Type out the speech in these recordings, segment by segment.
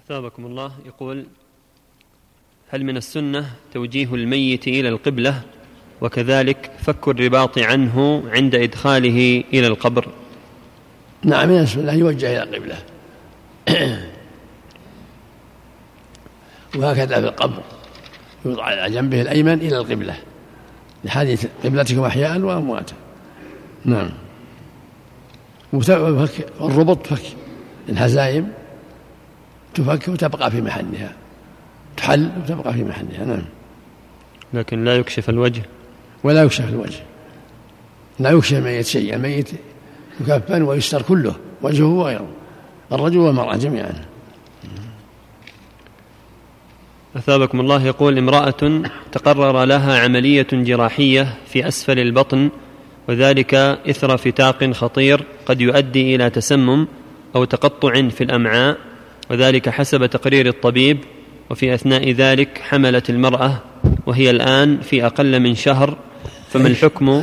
أثابكم الله. يقول: هل من السنة توجيه الميت إلى القبلة وكذلك فك الرباط عنه عند إدخاله إلى القبر؟ نعم، من السنة يوجه إلى القبلة وهكذا في القبر يوضع على جنبه الأيمن إلى القبلة لحديث قبلتكم أحياء وأمواتا. نعم. والربط فك الهزائم تفك وتبقى في محلها، تحل وتبقى في محلها. نعم. لكن لا يكشف الوجه ولا يكشف الوجه، لا يكشف الميت شيء، الميت يكفن ويستر كله، وجهه وغيره، الرجل والمرأة جميعا. أثابكم الله. يقول: امرأة تقرر لها عملية جراحية في أسفل البطن وذلك إثر فتاق خطير قد يؤدي إلى تسمم أو تقطع في الأمعاء، وذلك حسب تقرير الطبيب، وفي أثناء ذلك حملت المرأة وهي الآن في أقل من شهر، فما الحكم؟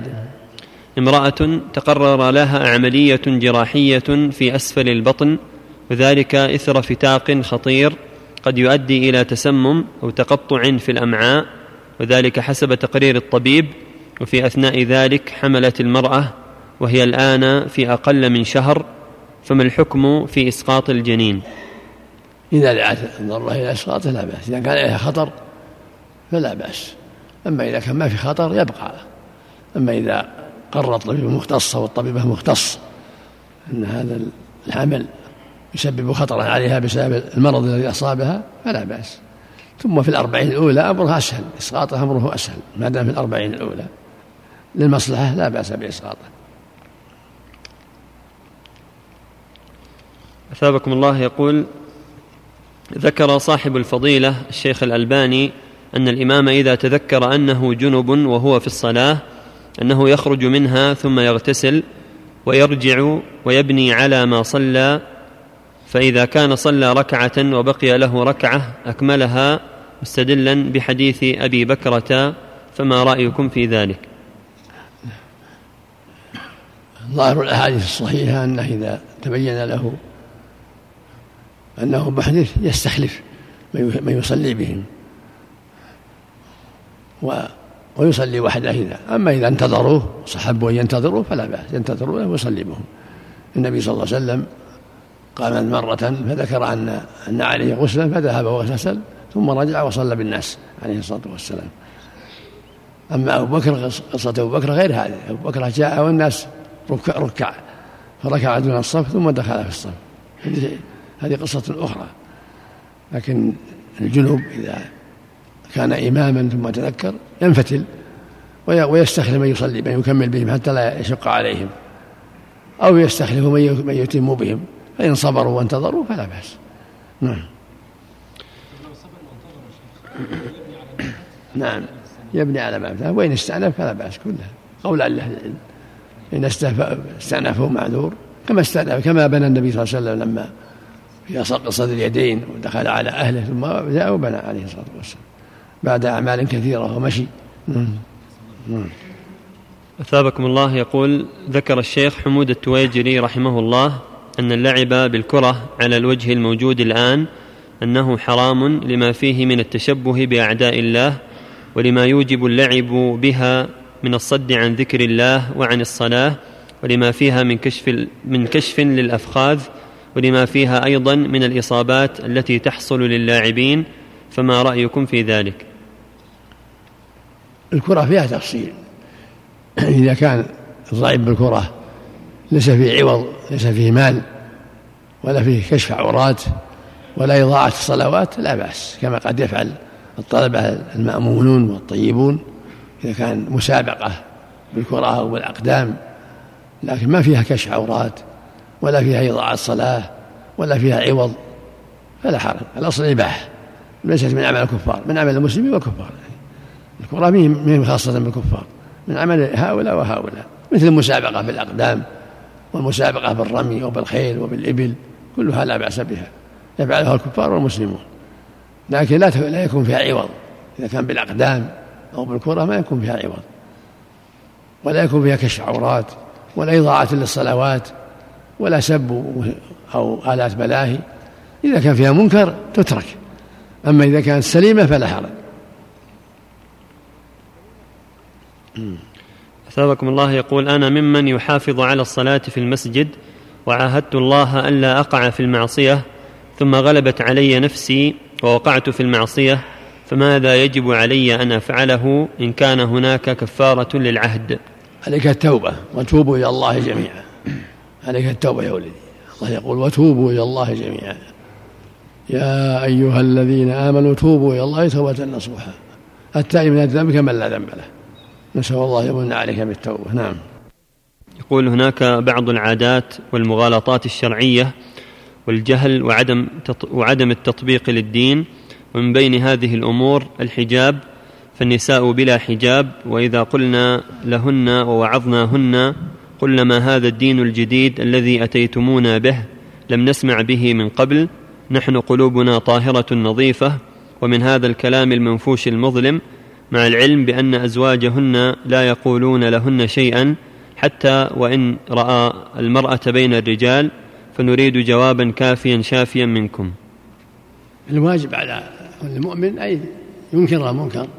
امرأة تقرر لها عملية جراحية في أسفل البطن وذلك إثر فتاق خطير قد يؤدي إلى تسمم أو تقطع في الأمعاء، وذلك حسب تقرير الطبيب، وفي أثناء ذلك حملت المرأة وهي الآن في أقل من شهر، فما الحكم في إسقاط الجنين؟ إذا دعت الضرورة إلى إسقاطه لا بأس، إذا كان عليها خطر فلا بأس، أما إذا كان ما في خطر يبقى. أما إذا قرر الطبيب المختص والطبيبة مختص أن هذا الحمل يسبب خطرا عليها بسبب المرض الذي أصابها فلا بأس. ثم في 40 الأولى أمرها أسهل، إسقاطها أمره أسهل ما دام في 40 الأولى للمصلحة لا بأس بإسقاطه. أثابكم الله. يقول: ذكر صاحب الفضيلة الشيخ الألباني أن الإمام إذا تذكر أنه جنب وهو في الصلاة أنه يخرج منها ثم يغتسل ويرجع ويبني على ما صلى، فإذا كان صلى ركعة وبقي له ركعة أكملها مستدلا بحديث أبي بكرة، فما رأيكم في ذلك؟ ظاهر الأحاديث الصحيحة أنه إذا تبين له أنه محدث يستخلف من يصلي بهم ويصلي وحده. أما إذا انتظروه صحبوا أن ينتظروا فلا بأس، ينتظروا ويصلي بهم. النبي صلى الله عليه وسلم قام مرة فذكر أن عليه غسلا فذهب واغتسل ثم رجع وصلى بالناس عليه الصلاة والسلام. أما أبو بكر قصة أبو بكر غير هذه، أبو بكر جاء والناس ركع فركع دون الصف ثم دخل في الصف، هذه قصة أخرى. لكن الجنوب إذا كان إماما ثم تذكر ينفتل ويستخلف من يصلي من يكمل بهم حتى لا يشق عليهم، أو يستخلف من يتم بهم، فإن صبروا وانتظروا فلا بأس. نعم. نعم، يبني على ما فات، وإن استأنف فلا بأس كلها، قول أهل العلم إن استأنفه معذور كما بنى النبي صلى الله عليه وسلم لما في قصد اليدين ودخل على أهله ثم جاء وبنى عليه الصلاة والسلام بعد أعمال كثيرة ومشي. أثابكم الله. يقول: ذكر الشيخ حمود التويجري رحمه الله أن اللعب بالكرة على الوجه الموجود الآن أنه حرام لما فيه من التشبه بأعداء الله، ولما يوجب اللعب بها من الصد عن ذكر الله وعن الصلاة، ولما فيها من كشف للأفخاذ، ولما فيها أيضا من الإصابات التي تحصل للاعبين، فما رأيكم في ذلك؟ الكرة فيها تفصيل، إذا كان الضعيف بالكرة ليس فيه عوض، ليس فيه مال ولا فيه كشف عورات ولا إضاعة الصلوات لا بأس، كما قد يفعل الطلبة المأمونون والطيبون إذا كان مسابقة بالكرة أو بالأقدام، لكن ما فيها كشف عورات ولا فيها إضاعة الصلاة ولا فيها عوض فلا حرج. الأصل الإباحة، ليست من عمل الكفار، من عمل المسلمين والكفار. الكرة مهم خاصة بالكفار، من عمل هؤلاء وهؤلاء، مثل المسابقة بالأقدام والمسابقة بالرمي وبالخيل وبالإبل، كلها لا بأس بها، يفعلها الكفار والمسلمون، لكن لا يكون فيها عوض. إذا كان بالأقدام أو بالكرة ما يكون فيها عوض ولا يكون فيها كشف عورات ولا إضاعة للصلوات ولا سب أو آلات ملاهي، إذا كان فيها منكر تترك، أما إذا كانت سليمة فلا حرج. أثابكم الله. يقول: أنا ممن يحافظ على الصلاة في المسجد، وعاهدت الله ألا أقع في المعصية، ثم غلبت علي نفسي ووقعت في المعصية، فماذا يجب علي أن أفعله إن كان هناك كفارة للعهد؟ عليك التوبة وتوبوا إلى الله جميعا. عليك التوبة يا ولدي، الله يقول: وتوبوا إلى الله جميعا يا أيها الذين آمنوا توبوا إلى الله توبة نصوحا التائب من الذنب كمن لا ذنب له. نسأل الله يمن عليك بالتوبة. نعم. يقول: هناك بعض العادات والمغالطات الشرعية والجهل وعدم التطبيق للدين، ومن بين هذه الأمور الحجاب، فالنساء بلا حجاب، وإذا قلنا لهن ووعظناهن قلنا: ما هذا الدين الجديد الذي أتيتمونا به؟ لم نسمع به من قبل، نحن قلوبنا طاهرة نظيفة. ومن هذا الكلام المنفوش المظلم، مع العلم بأن أزواجهن لا يقولون لهن شيئا حتى وإن رأى المرأة بين الرجال، فنريد جوابا كافيا شافيا منكم. الواجب على المؤمن أن ينكر المنكر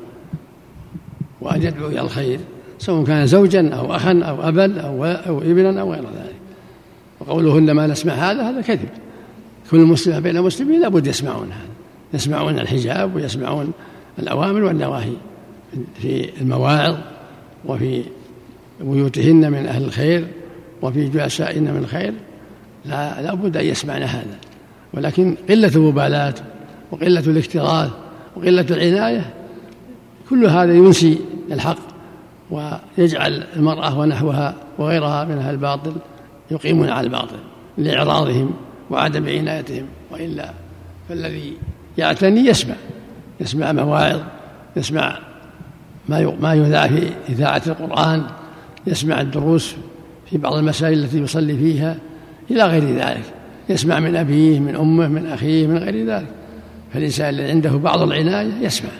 وأن يدعو إلى الخير، سواء كان زوجا أو أخا أو أبا أو ابنا أو غير ذلك. وقولهن ما نسمع هذا كذب. كل مسلم بين المسلمين لابد يسمعون هذا، يسمعون الحجاب ويسمعون الأوامر والنواهي في المواعظ وفي بيوتهن من أهل الخير وفي جلسائهن من الخير، لا بد أن يسمعن هذا. ولكن قلة المبالاة وقلة الاكتراث وقلة العناية كل هذا ينسي الحق ويجعل المرأة ونحوها وغيرها من أهل الباطل يقيمون على الباطل لإعراضهم وعدم عنايتهم. وإلا فالذي يعتني يسمع مواعظ، يسمع ما يذاع في إذاعة القرآن، يسمع الدروس في بعض المساجد التي يصلي فيها إلى غير ذلك، يسمع من أبيه من أمه من أخيه من غير ذلك. فالإنسان الذي عنده بعض العناية يسمع.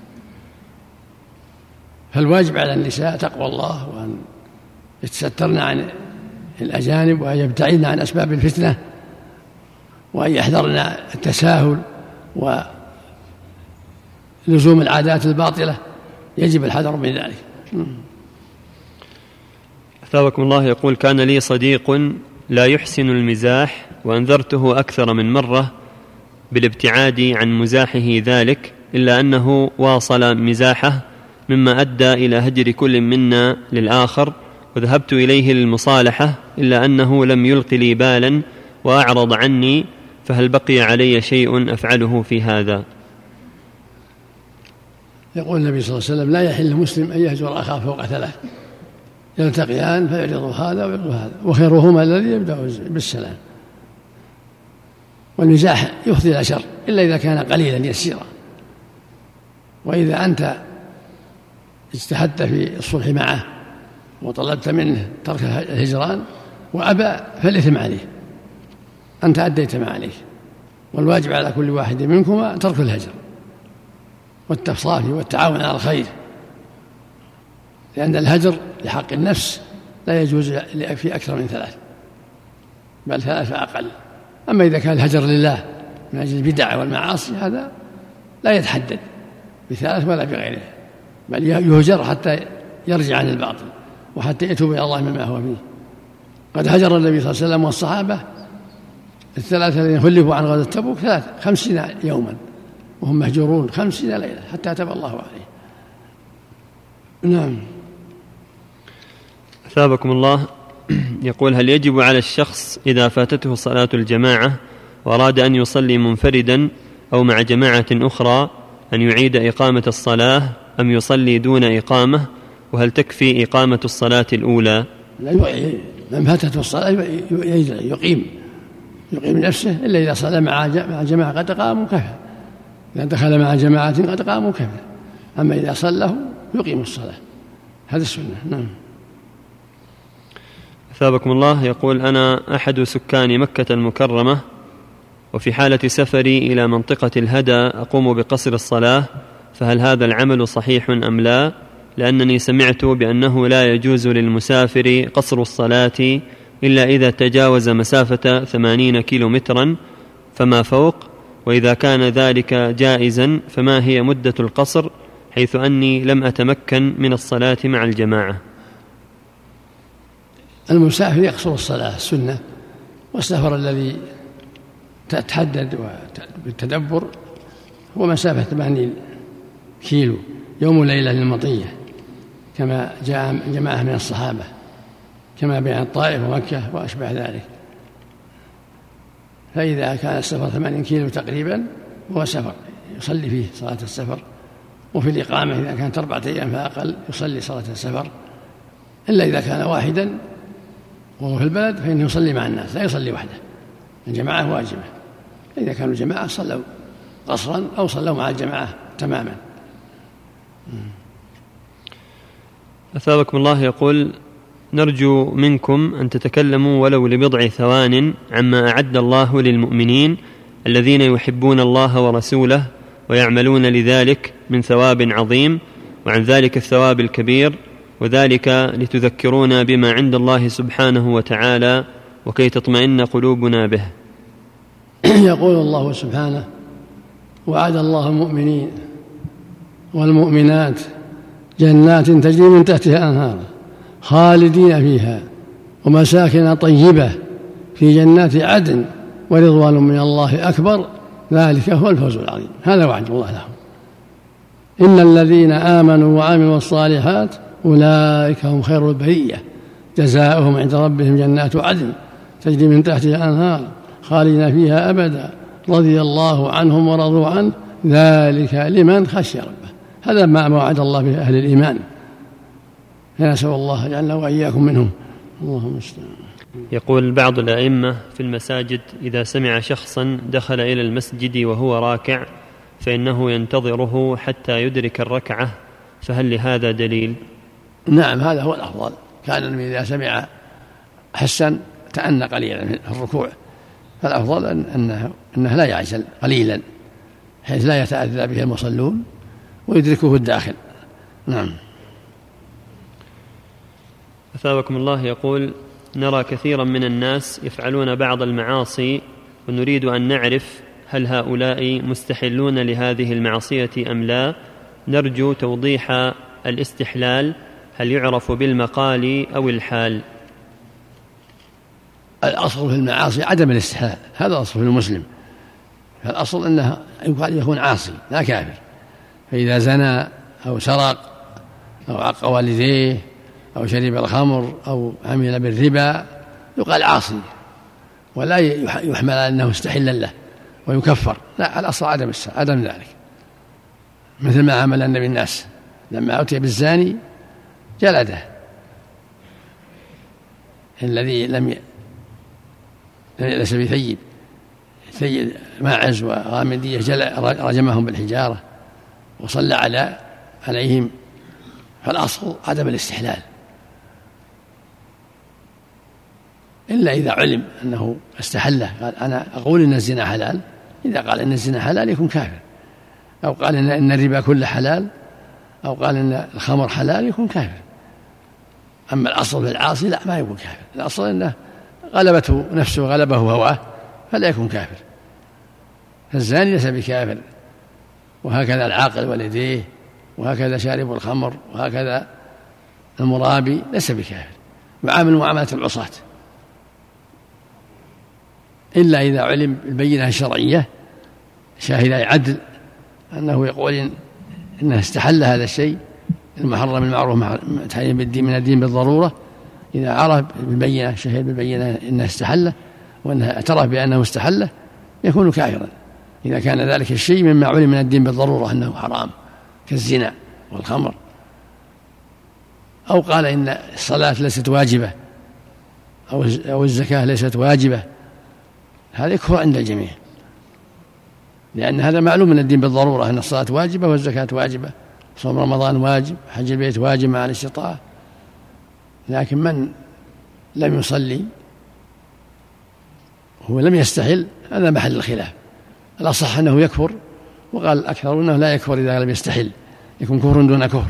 فالواجب على النساء تقوى الله وأن يتسترن عن الأجانب وأن يبتعدن عن أسباب الفتنة وأن يحذرن التساهل ولزوم العادات الباطلة، يجب الحذر من ذلك. أثابكم الله. يقول: كان لي صديق لا يحسن المزاح، وأنذرته أكثر من مرة بالابتعاد عن مزاحه ذلك، إلا أنه واصل مزاحه، مما أدى إلى هجر كل منا للآخر، وذهبت إليه للمصالحة، إلا أنه لم يلق لي بالا وأعرض عني، فهل بقي علي شيء أفعله في هذا؟ يقول النبي صلى الله عليه وسلم: لا يحل المسلم أن يهجر أخاه فوق 3، يلتقيان فيعرض هذا ويعرض هذا، وخيرهما الذي يبدأ بالسلام. والمزاح يفضي إلى شر إلا إذا كان قليلا يسيرا. وإذا أنت اجتهدت في الصلح معه وطلبت منه ترك الهجران وأبى فالإثم عليه، أنت أديت ما عليك. والواجب على كل واحد منكما ترك الهجر والتصافي والتعاون على الخير، لأن الهجر لحق النفس لا يجوز في أكثر من 3، بل 3 فأقل. أما إذا كان الهجر لله من أجل البدع والمعاصي هذا لا يتحدد ب3 ولا بغيره، بل يهجر حتى يرجع عن الباطل وحتى يتوب إلى الله مما هو فيه. قد هجر النبي صلى الله عليه وسلم والصحابة 3 الذين خلفوا عن غزوة تبوك 50 يوما وهم مهجورون 50 ليلة حتى تاب الله عليه. نعم. أثابكم الله. يقول: هل يجب على الشخص إذا فاتته صلاة الجماعة وأراد أن يصلي منفردا أو مع جماعة أخرى أن يعيد إقامة الصلاة أم يصلي دون إقامة؟ وهل تكفي إقامة الصلاة الأولى؟ من فاتته الصلاة يقيم نفسه، إلا إذا صلى مع جماعة قد قاموا كفى، إذا دخل مع جماعة قد قاموا كفى. أما إذا صلى يقيم الصلاة، هذا السنة. نعم. أثابكم الله. يقول: أنا أحد سكان مكة المكرمة، وفي حالة سفري إلى منطقة الهدى أقوم بقصر الصلاة، فهل هذا العمل صحيح أم لا؟ لأنني سمعت بأنه لا يجوز للمسافر قصر الصلاة إلا إذا تجاوز مسافة 80 كيلومترا فما فوق، وإذا كان ذلك جائزا فما هي مدة القصر، حيث أني لم أتمكن من الصلاة مع الجماعة؟ المسافر يقصر الصلاة السنة، والسفر الذي تتحدد بالتدبر هو مسافة 80 كيلو يوم وليلة للمطية، كما جاء جماعة من الصحابة، كما بين الطائف ومكة وأشبه ذلك. فإذا كان السفر 80 كيلو تقريبا هو سفر يصلي فيه صلاة السفر. وفي الإقامة إذا كانت 4 أيام فأقل يصلي صلاة السفر، إلا إذا كان واحدا وهو في البلد فإنه يصلي مع الناس، لا يصلي وحده، الجماعة واجبة. إذا كانوا جماعة صلوا قصرا أو صلوا مع الجماعة تماما. أثابكم الله يقول: نرجو منكم أن تتكلموا ولو لبضع ثوان عما أعد الله للمؤمنين الذين يحبون الله ورسوله ويعملون لذلك من ثواب عظيم، وعن ذلك الثواب الكبير، وذلك لتذكرونا بما عند الله سبحانه وتعالى وكي تطمئن قلوبنا به. يقول الله سبحانه: وعد الله المؤمنين والمؤمنات جنات تجري من تحتها أنهار خالدين فيها ومساكن طيبة في جنات عدن ورضوان من الله أكبر، ذلك هو الفوز العظيم. هذا وعد الله لهم. إن الذين آمنوا وعملوا الصالحات أولئك هم خير البرية، جزاؤهم عند ربهم جنات عدن تجري من تحتها أنهار خالدين فيها أبدا رضي الله عنهم ورضوا عنه ذلك لمن خشي ربه. هذا ما وعد الله به أهل الإيمان، فنسأل الله جعلنا وإياكم منهم. اللهم استعان. يقول بعض الأئمة في المساجد: إذا سمع شخصا دخل إلى المسجد وهو راكع فإنه ينتظره حتى يدرك الركعة، فهل لهذا دليل؟ نعم، هذا هو الأفضل. كان إذا سمع حسا تأنى قليلا في الركوع، فالأفضل أنه لا يعجل قليلا حيث لا يتأذى به المصلون ويدركه الداخل. نعم. أثابكم الله يقول: نرى كثيرا من الناس يفعلون بعض المعاصي ونريد أن نعرف هل هؤلاء مستحلون لهذه المعصية أم لا. نرجو توضيح الاستحلال، هل يعرف بالمقال أو الحال؟ الأصل في المعاصي عدم الاستحلال، هذا أصل في المسلم. فالأصل أنه يكون عاصي لا كافر. فإذا زنى أو سرق أو عق والديه أو شرب الخمر أو عمل بالربا يقال عاصي، ولا يحمل أنه استحل له ويكفر. لا، الأصل عدم ذلك، مثل ما عمل النبي الناس لما أتي بالزاني جلده، الذي ليس بثيب ماعز وغامدية رجمهم بالحجارة وصلى عليهم. فالأصل عدم الاستحلال، إلا إذا علم أنه استحله، قال أنا أقول إن الزنا حلال. إذا قال إن الزنا حلال يكون كافر، أو قال إن الربا كله حلال، أو قال إن الخمر حلال يكون كافر. أما الأصل في العاصي لا، ما يكون كافر. الأصل إنه غلبته نفسه غلبه هواه فلا يكون كافر. فالزاني ليس بكافر، وهكذا العاقل والديه، وهكذا شارب الخمر، وهكذا المرابي ليس بكافر، وعامل معاملة العصاة، إلا إذا علم البينة الشرعية شاهد عدل أنه يقول إنه استحل هذا الشيء المحرم المعروف من الدين بالضرورة. إذا عرف بالبينة شهد بالبينة إنه استحله وأنه اعترف بأنه استحله يكون كافرا، إذا كان ذلك الشيء مما علم من الدين بالضرورة أنه حرام كالزنا والخمر. أو قال إن الصلاة ليست واجبة أو الزكاة ليست واجبة، هذا يكفر عند الجميع، لأن هذا معلوم من الدين بالضرورة أن الصلاة واجبة والزكاة واجبة، صوم رمضان واجب، حج البيت واجب مع الاستطاعة. لكن من لم يصلي هو لم يستحل، هذا محل الخلاف. الأصح أنه يكفر، وقال الأكثر أنه لا يكفر إذا لم يستحل، يكون كفر دون كفر.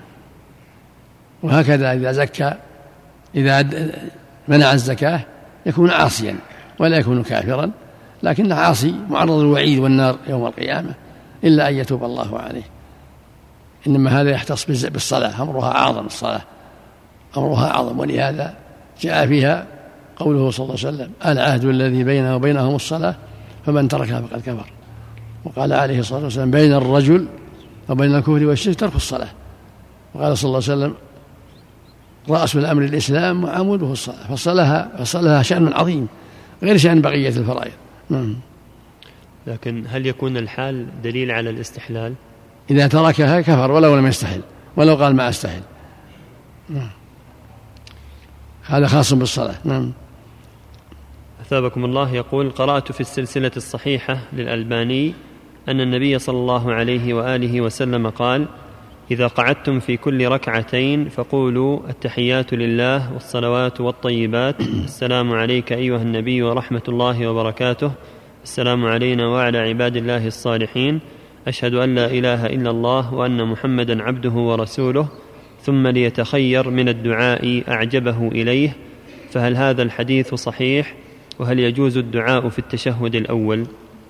وهكذا إذا زكى، إذا منع الزكاة يكون عاصيا ولا يكون كافرا، لكنه عاصي معرض للوعيد والنار يوم القيامة إلا أن يتوب الله عليه. إنما هذا يختص بالصلاة، أمرها أعظم، الصلاة أمرها أعظم، ولهذا جاء فيها قوله صلى الله عليه وسلم: العهد الذي بيننا وبينهم الصلاة فمن تركها فقد كفر. وقال عليه الصلاة والسلام: بين الرجل وبين الكفر والشرك ترك الصلاة. وقال صلى الله عليه وسلم: رأس الأمر الإسلام وعموده الصلاة، فصلها شأن عظيم غير شأن بقية الفرائض. لكن هل يكون الحال دليل على الاستحلال؟ إذا تركها كفر ولو لم يستحل، ولو قال ما أستحل. هذا خاص بالصلاة. أثابكم الله. يقول: قرأت في السلسلة الصحيحة للألباني أن النبي صلى الله عليه وآله وسلم قال: إذا قعدتم في كل ركعتين فقولوا: التحيات لله والصلوات والطيبات، السلام عليك أيها النبي ورحمة الله وبركاته، السلام علينا وعلى عباد الله الصالحين، أشهد أن لا إله إلا الله وأن محمدا عبده ورسوله، ثم ليتخير من الدعاء أعجبه إليه. فهل هذا الحديث صحيح؟ وهل يجوز الدعاء في التشهد الأول؟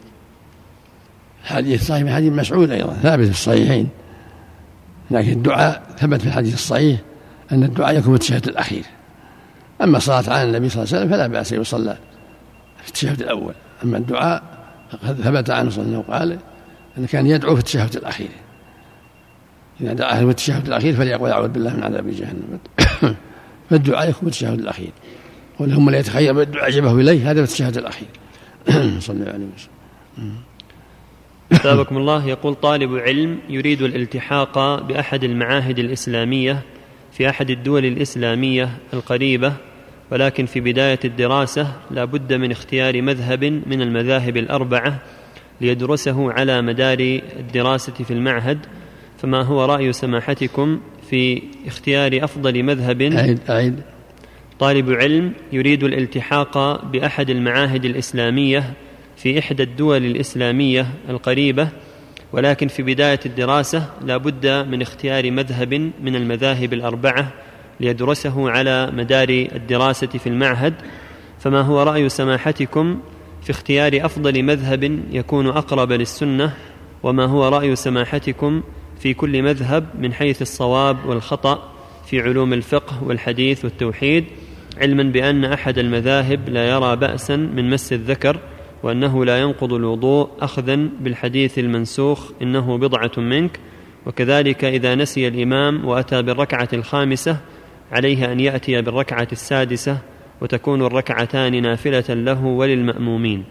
حديث صحيح من حديث مسعود أيضا ثابت في الصحيحين، لكن الدعاء ثبت في الحديث الصحيح أن الدعاء يكون في التشهد الأخير. أما الصلاة على النبي صلى الله عليه وسلم فلا بأس يصلى في التشهد الأول. أما الدعاء فقد ثبت عنه صلى الله عليه وسلم قال أن كان يدعو في التشهد الأخير. إذا دعا في التشهد الأخير فليقول: أعوذ بالله من عذاب جهنم. فالدعاء يكون في التشهد الأخير. ولهم لا يتخير بالدعاء أعجبه إليه، هذا في التشهد الأخير. صلى الله عليه وسلم. أثابكم الله. يقول: طالب علم يريد الالتحاق بأحد المعاهد الإسلامية في أحد الدول الإسلامية القريبة، ولكن في بداية الدراسة لا بد من اختيار مذهب من المذاهب الأربعة ليدرسه على مدار الدراسة في المعهد، فما هو رأي سماحتكم في اختيار أفضل مذهب؟ أعيد. طالب علم يريد الالتحاق بأحد المعاهد الإسلامية في إحدى الدول الإسلامية القريبة، ولكن في بداية الدراسة لا بد من اختيار مذهب من المذاهب الأربعة ليدرسه على مدار الدراسة في المعهد، فما هو رأي سماحتكم في اختيار أفضل مذهب يكون أقرب للسنة؟ وما هو رأي سماحتكم في كل مذهب من حيث الصواب والخطأ في علوم الفقه والحديث والتوحيد، علما بأن أحد المذاهب لا يرى بأسا من مس الذكر، وأنه لا ينقض الوضوء أخذا بالحديث المنسوخ إنه بضعة منك، وكذلك إذا نسي الإمام وأتى بالركعة الخامسة عليه أن يأتي بالركعة السادسة، وتكون الركعتان نافلة له وللمأمومين.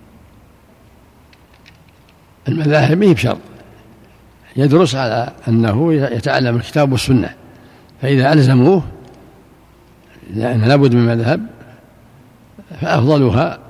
المذاهب مهم شرط، يدرس على أنه يتعلم الكتاب والسنة، فإذا ألزموه لأن لابد من مذهب فأفضلها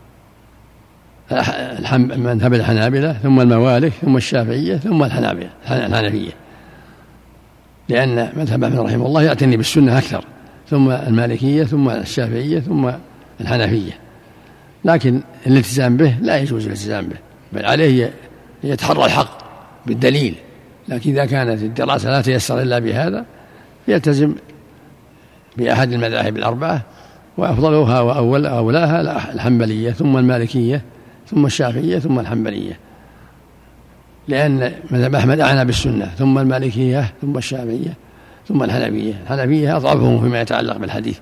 مذهب الحنابلة، ثم الموالك، ثم الشافعية، ثم الحنفية، لأن مذهب أحمد رحمه الله يعتني بالسنة أكثر، ثم المالكية، ثم الشافعية، ثم الحنفية. لكن الالتزام به لا يجوز الالتزام به، بل عليه يتحرى الحق بالدليل. لكن إذا كانت الدراسة لا تيسر إلا بهذا يلتزم بأحد المذاهب الأربعة، وأفضلها وأولاها الحنبلية، ثم المالكية، ثم الشافعية، ثم الحنبلية، لأن مذهب أحمد أعنى بالسنة، ثم المالكية، ثم الشافعية، ثم الحنفية أضعفهم فيما يتعلق بالحديث.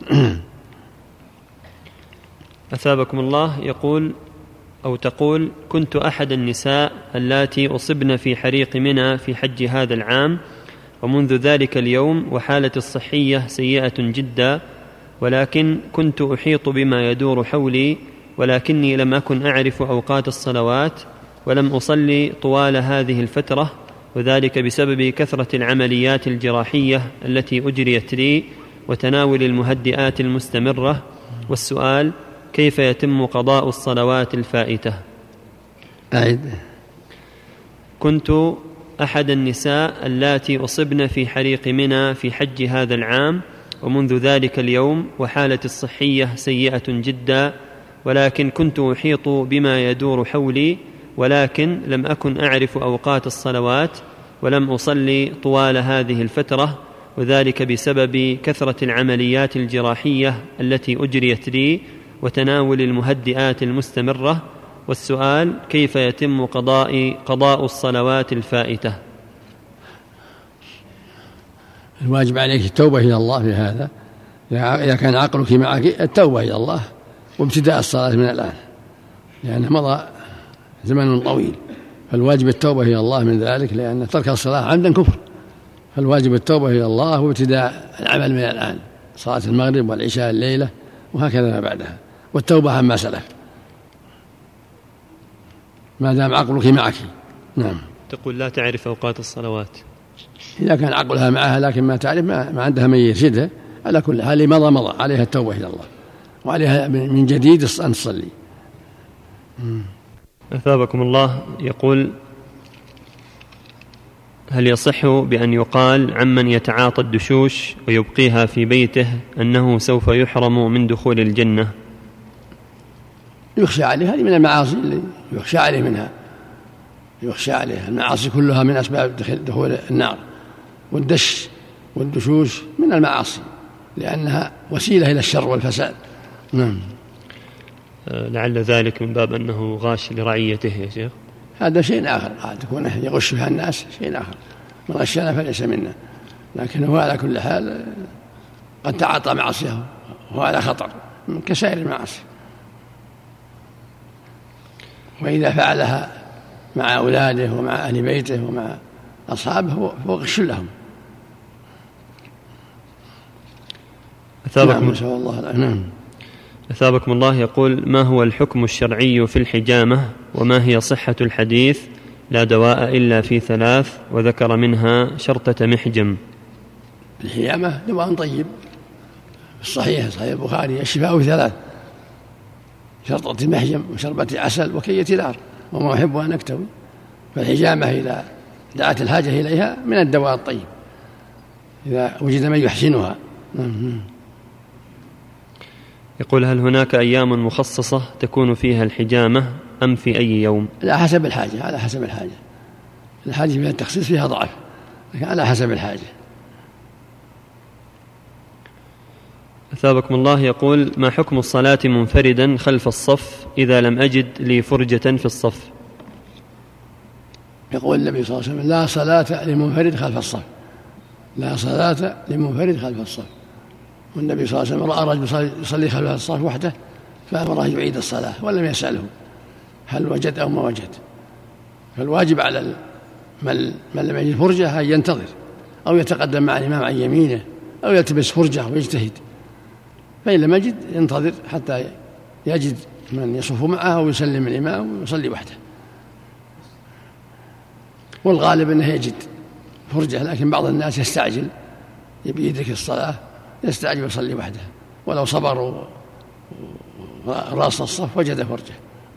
أثابكم الله. يقول أو تقول: كنت أحد النساء اللاتي أصبن في حريق منى في حج هذا العام، ومنذ ذلك اليوم وحالتي الصحية سيئة جدا، ولكن كنت أحيط بما يدور حولي، ولكني لم أكن أعرف أوقات الصلوات، ولم أصلي طوال هذه الفترة، وذلك بسبب كثرة العمليات الجراحية التي أجريت لي وتناول المهدئات المستمرة. والسؤال: كيف يتم قضاء الصلوات الفائتة؟ أعيد. كنت أحد النساء اللاتي أصبن في حريق منى في حج هذا العام، ومنذ ذلك اليوم وحالتي الصحية سيئة جدا، ولكن كنت أحيط بما يدور حولي، ولكن لم أكن أعرف أوقات الصلوات، ولم أصلي طوال هذه الفترة، وذلك بسبب كثرة العمليات الجراحية التي أجريت لي وتناول المهدئات المستمرة. والسؤال: كيف يتم قضاء الصلوات الفائتة؟ الواجب عليك التوبة إلى الله في هذا. إذا كان عقلك معك التوبة إلى الله وابتداء الصلاة من الآن، لأنه مضى زمن طويل، فالواجب التوبة إلى الله من ذلك، لأن ترك الصلاة عمدا كفر. فالواجب التوبة إلى الله وابتداء العمل من الآن، صلاة المغرب والعشاء الليلة وهكذا ما بعدها، والتوبة عما سلف ما دام عقلك معك. نعم. تقول لا تعرف أوقات الصلوات. إذا كان عقلها معها لكن ما تعرف، ما عندها من يرشدها، على كل حال مضى عليها التوبة إلى الله، وعليها من جديد أن تصلي. أثابكم الله. يقول: هل يصح بأن يقال عمن يتعاطى الدشوش ويبقيها في بيته أنه سوف يحرم من دخول الجنة؟ يخشى عليه، هذه من المعاصي اللي يخشى عليه منها، يخشى عليه. المعاصي كلها من أسباب دخول النار، والدش والدشوش من المعاصي لأنها وسيلة إلى الشر والفساد. نعم. لعل ذلك من باب أنه غاش لرعيته يا شيخ. هذا شيء آخر، قد يكون يغش بها الناس، شيء آخر. من غشنا فليس منا، لكن هو على كل حال قد تعاطى معصيه وهو على خطر كسائر المعاصي. وإذا فعلها مع أولاده ومع أهل بيته ومع أصحابه هو غش لهم. أثابكم الله. يقول: ما هو الحكم الشرعي في الحجامة، وما هي صحة الحديث لا دواء إلا في 3، وذكر منها شرطة محجم؟ الحجامة دواء طيب، الصحيح صحيح البخاري: الشفاء في 3: شرطة محجم وشربة عسل وكية نار وما أحب أن أكتوي. فالحجامة إذا دعت الحاجة إليها من الدواء الطيب إذا وجد من يحسنها. يقول: هل هناك أيام مخصصة تكون فيها الحجامة أم في أي يوم؟ على حسب الحاجة، على حسب الحاجة. الحاجة فيها التخصيص فيها ضعف، لكن على حسب الحاجة. أثابكم الله. يقول: ما حكم الصلاة منفردا خلف الصف إذا لم أجد لي فرجة في الصف؟ يقول النبي صلى الله عليه وسلم: لا صلاة لمنفرد خلف الصف، لا صلاة لمنفرد خلف الصف. والنبي صلى الله عليه وسلم رأى رجل يصلي خلف الصف وحده فأمره يعيد الصلاة ولم يسأله هل وجد أو ما وجد. فالواجب على من لم يجد فرجة أن ينتظر أو يتقدم مع الإمام عن يمينه أو يلتبس فرجة ويجتهد، فإن لم يجد ينتظر حتى يجد من يصف معه أو يسلم الإمام ويصلي وحده. والغالب أنه يجد فرجة، لكن بعض الناس يستعجل يبي يدرك الصلاة، يستعجل ويصلي وحده، ولو صبر وراس الصف وجد فرجة.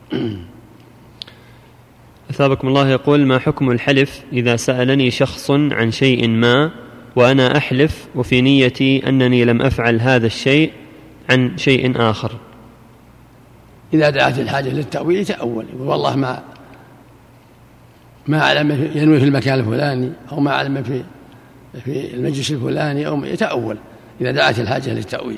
أثابكم الله. يقول: ما حكم الحلف إذا سألني شخص عن شيء ما وأنا أحلف وفي نيتي أنني لم أفعل هذا الشيء عن شيء آخر؟ إذا دعت الحاجة للتأويل يتأول، يقول والله ما أعلم ينوي في المكان الفلاني أو ما أعلم في المجلس الفلاني، أو يتأول إذا دعت الحاجة للتأويل.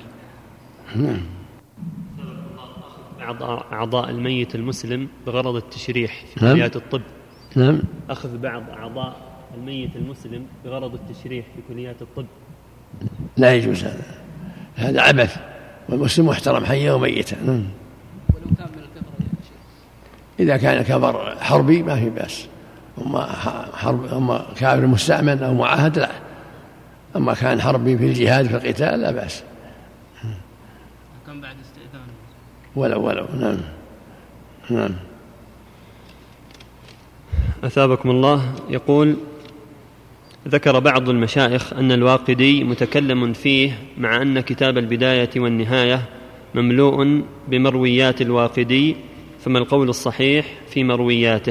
بعض أعضاء الميت المسلم بغرض التشريح في كليات الطب. نعم. أخذ بعض أعضاء الميت المسلم بغرض التشريح في كليات الطب لا يجوز هذا عبث، والمسلم محترم حيا وميتا. ولو كان من الكفر إذا كان كفر حربي ما في بأس، أما كافر مستأمن أو معاهد لا، أما كان حربي في الجهاد في القتال لا بأس. كان بعد استئذان ولو. نعم. أثابكم الله. يقول: ذكر بعض المشايخ أن الواقدي متكلم فيه، مع أن كتاب البداية والنهاية مملوء بمرويات الواقدي، فما القول الصحيح في مروياته؟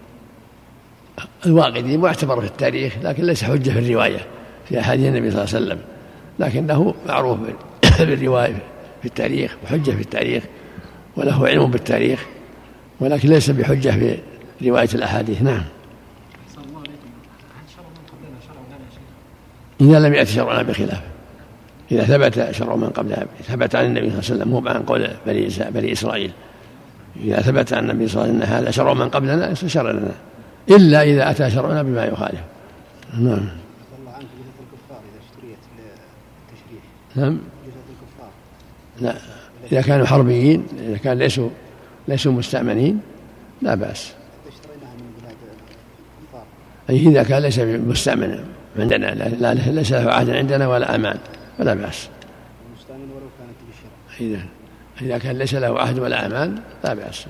الواقدي معتبر في التاريخ، لكن ليس حجة في الرواية في أحاديث النبي صلى الله عليه وسلم، لكنه معروف بالرواية في التاريخ وحجة في التاريخ وله علم بالتاريخ، ولكن ليس بحجة في رواية الأحاديث. نعم. الله عليكم. هل شرع من قبلنا شرع لنا شيء؟ إذا لم يأتي شرعنا بخلاف، إذا ثبت شرع من قبلها، ثبت عن النبي صلى الله عليه وسلم، مو عن قول بني إسرائيل. إذا ثبت عن النبي صلى الله عليه وسلم أن هذا شرع من قبلنا ليس شرع لنا إلا إذا أتى شرعنا بما يخالف. نعم. الله عنك جزاة الكفار إذا اشتريت للتشريح. نعم. جزاة الكفار. لا، إذا كانوا حربيين، إذا كان ليسوا مستأمنين لا بأس. اشتريناها من بلاد الكفار. أي إذا كان ليس مستأمنا عندنا، لا ليس له عهد عندنا ولا أمان فلا بأس. المستأمن ولو كانت بالشرع. إذا كان ليس له عهد ولا أمان لا بأس.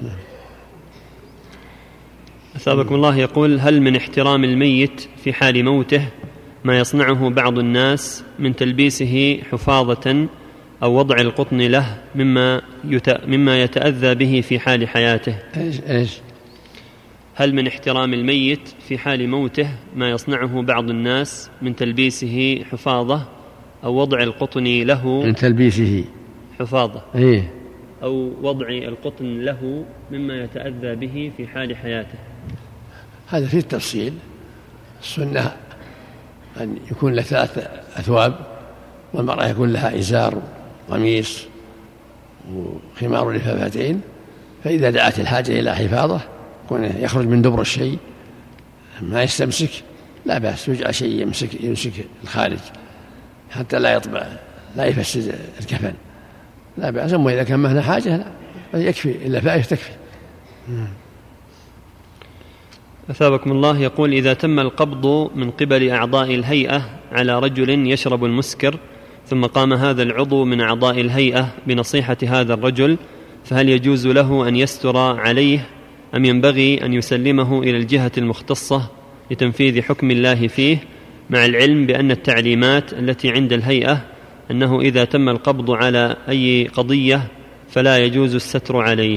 أثابكم الله يقول: هل من احترام الميت في حال موته ما يصنعه بعض الناس من تلبيسه حفاظة أو وضع القطن له مما يتأذى به في حال حياته؟ إيش؟ هل من احترام الميت في حال موته ما يصنعه بعض الناس من تلبيسه حفاظة أو وضع القطن له من تلبيسه حفاظة إيه؟ أو وضع القطن له مما يتأذى به في حال حياته؟ هذا فيه التفصيل. السنة أن يكون له 3 أثواب، والمرأة يكون لها إزار قميص وخمار لفافتين، فإذا دعت الحاجة إلى حفاظة يخرج من دبر الشيء ما يستمسك لا بأس، يجعل شيء يمسك الخارج حتى لا يطبع لا يفسد الكفن لا بأس. أما إذا كان مهنا حاجة لا يكفي، إلا فائف تكفي. أثابكم الله يقول: إذا تم القبض من قبل أعضاء الهيئة على رجل يشرب المسكر، ثم قام هذا العضو من أعضاء الهيئة بنصيحة هذا الرجل، فهل يجوز له أن يستر عليه أم ينبغي أن يسلمه إلى الجهة المختصة لتنفيذ حكم الله فيه، مع العلم بأن التعليمات التي عند الهيئة أنه إذا تم القبض على أي قضية فلا يجوز الستر عليه؟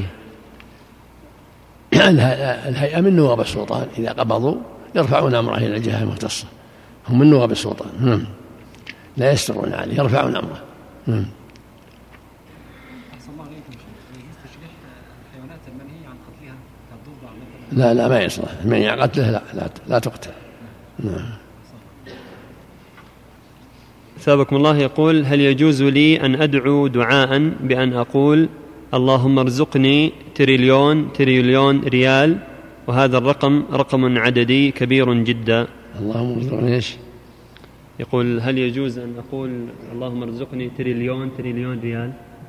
الهيئة من نواب السلطان، إذا قبضوا يرفعون أمره إلى الجهة المختصة، هم من نواب السلطان، لا يسترون عليه، يرفعون أمره. لا ما يصلح من قتله، لا تقتل. ثابكم الله يقول: هل يجوز لي أن أدعو دعاء بأن أقول اللهم ارزقني تريليون ريال، وهذا الرقم رقم عددي كبير جدا؟ اللهم ارزقني ايش؟ يقول: هل يجوز أن أقول اللهم ارزقني تريليون ريال؟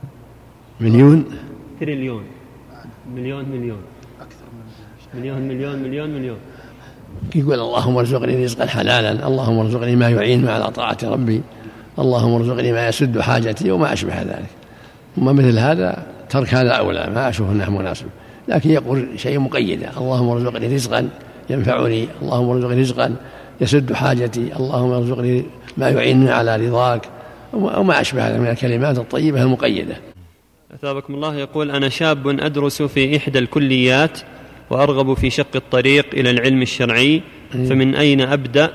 تريليون مليون أكثر من مليون. يقول اللهم ارزقني رزقا حلالا، اللهم ارزقني ما يعين على طاعة ربي، اللهم ارزقني ما يسد حاجتي وما أشبه ذلك. وما مثل هذا ترك هذا أولى، ما أشوف أنه مناسب، لكن يقول شيء مقيدا: اللهم ارزقني رزقا ينفعني، اللهم ارزقني رزقا يسد حاجتي، اللهم ارزقني ما يعينني على رضاك، وما أشبه هذا من الكلمات الطيبة المقيدة. أثابكم الله يقول: أنا شاب أدرس في إحدى الكليات وأرغب في شق الطريق إلى العلم الشرعي، فمن أين أبدأ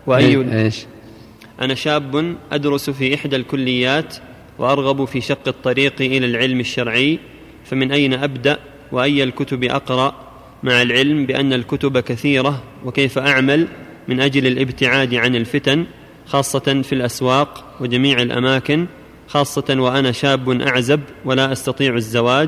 أنا شاب أدرس في إحدى الكليات وأرغب في شق الطريق إلى العلم الشرعي، فمن أين أبدأ وأي الكتب أقرأ، مع العلم بأن الكتب كثيرة، وكيف أعمل من أجل الابتعاد عن الفتن خاصة في الأسواق وجميع الأماكن، خاصة وأنا شاب أعزب ولا أستطيع الزواج،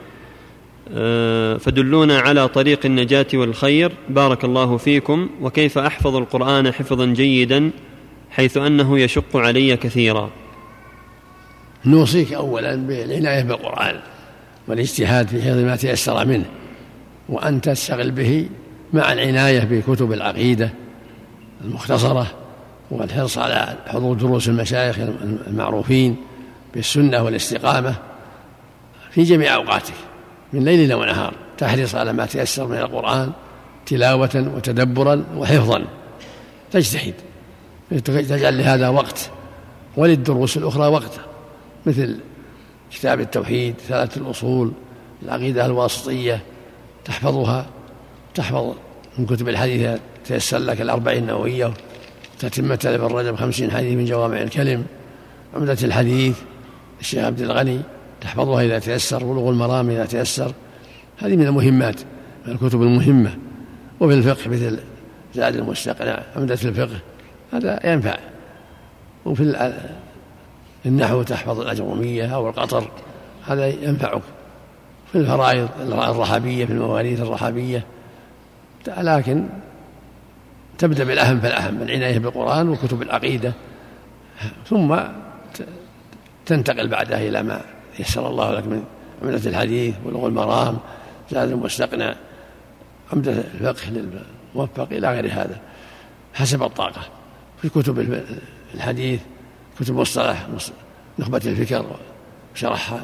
فدلونا على طريق النجاة والخير بارك الله فيكم، وكيف أحفظ القرآن حفظا جيدا حيث أنه يشق علي كثيرا؟ نوصيك أولا بالعناية بالقرآن والاجتهاد في حفظ ما تيسر منه، وأن تشتغل به مع العناية بكتب العقيدة المختصرة، والحرص على حضور دروس المشايخ المعروفين بالسنة والاستقامة في جميع أوقاتك من ليل ونهار، تحرص على ما تيسر من القرآن تلاوة وتدبرا وحفظا، تجتهد تجعل لهذا وقت، وللدروس الأخرى وقت، مثل كتاب التوحيد، 3 الأصول، العقيدة الواسطية تحفظها، تحفظ من كتب الحديث تيسر لك 40 النووية، تتمة ابن رجب 50 حديث من جوامع الكلم، عمدة الحديث الشيخ عبد الغني تحفظها إذا تيسر، بلوغ المرام إذا تيسر. هذه من المهمات، من الكتب المهمة. وفي الفقه مثل زاد المستقنع، عمدة الفقه، هذا ينفع. وفي النحو تحفظ الأجرومية أو القطر، هذا ينفعك في الفرائض الرحابية، في المواريث الرحابية، لكن تبدأ بالأهم فالأهم، العناية بالقرآن وكتب العقيدة، ثم تنتقل بعدها إلى ما يسر الله لك من عمدة الحديث، بلوغ المرام، زاد المستقنع، عمدة الفقه للموفق، إلى غير هذا حسب الطاقة. في كتب الحديث كتب مصطلح، نخبة الفكر وشرحها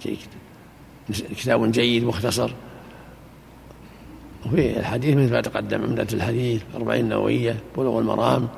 كتاب جيد مختصر. وفي الحديث مثل ما تقدم عمدة الحديث، 40 نووية، بلوغ المرام.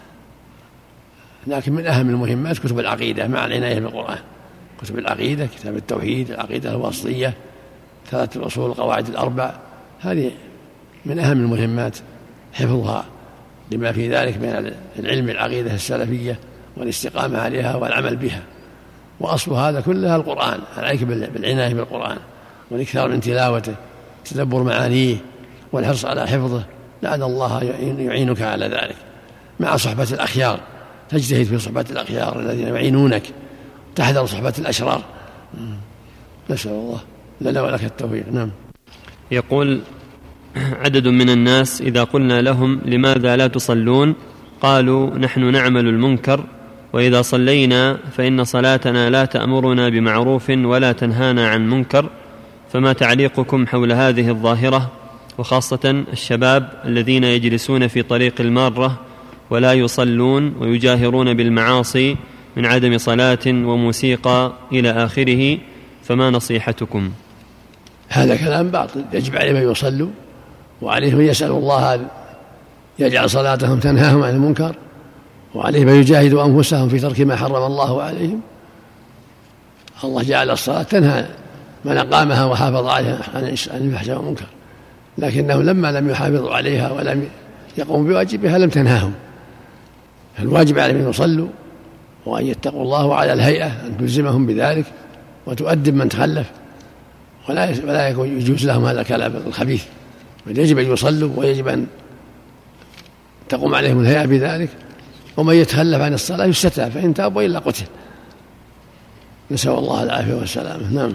لكن من أهم المهمات كتب العقيدة مع العناية بالقرآن، كتب العقيدة، كتاب التوحيد، العقيدة الواسطية، 3 الأصول، القواعد الأربع، هذه من أهم المهمات حفظها لما في ذلك من العلم العقيدة السلفية والاستقامة عليها والعمل بها. وأصل هذا كلها القرآن، عليك بالعناية بالقرآن والإكثار من تلاوته، تدبر معانيه والحرص على حفظه، لعل الله يعينك على ذلك، مع صحبة الأخيار، تجتهد في صحبة الأخيار الذين يعينونك، تحذر صحبة الأشرار. نسأل الله لنا ولك التوفيق. نعم. يقول: عدد من الناس إذا قلنا لهم لماذا لا تصلون قالوا نحن نعمل المنكر، وإذا صلينا فإن صلاتنا لا تأمرنا بمعروف ولا تنهانا عن منكر، فما تعليقكم حول هذه الظاهرة، وخاصة الشباب الذين يجلسون في طريق المارة ولا يصلون ويجاهرون بالمعاصي من عدم صلاة وموسيقى إلى آخره، فما نصيحتكم؟ هذا كلام باطل، يجب عليهم أن يصلوا، وعليهم يسأل الله أن يجعل صلاتهم تنهاهم عن المنكر، وعليهم أن يجاهدوا أنفسهم في ترك ما حرم الله عليهم. الله جعل الصلاة تنهى من أقامها وحافظ عليها عن الفحشاء والمنكر، لكنهم لما لم يحافظوا عليها ولم يقوموا بواجبها لم تنهاهم. الواجب عليهم أن يصلوا وأن يتقوا الله، وعلى الهيئة أن تلزمهم بذلك وتؤدب من تخلف، ولا يجوز لهم هذا الكلام الخبيث، بل يجب أن يصلوا ويجب أن تقوم عليهم الهيئة بذلك. ومن يتخلف عن الصلاة يستتاب، فإن تاب وإلا قتل. نسأل الله العافية والسلامة. نعم.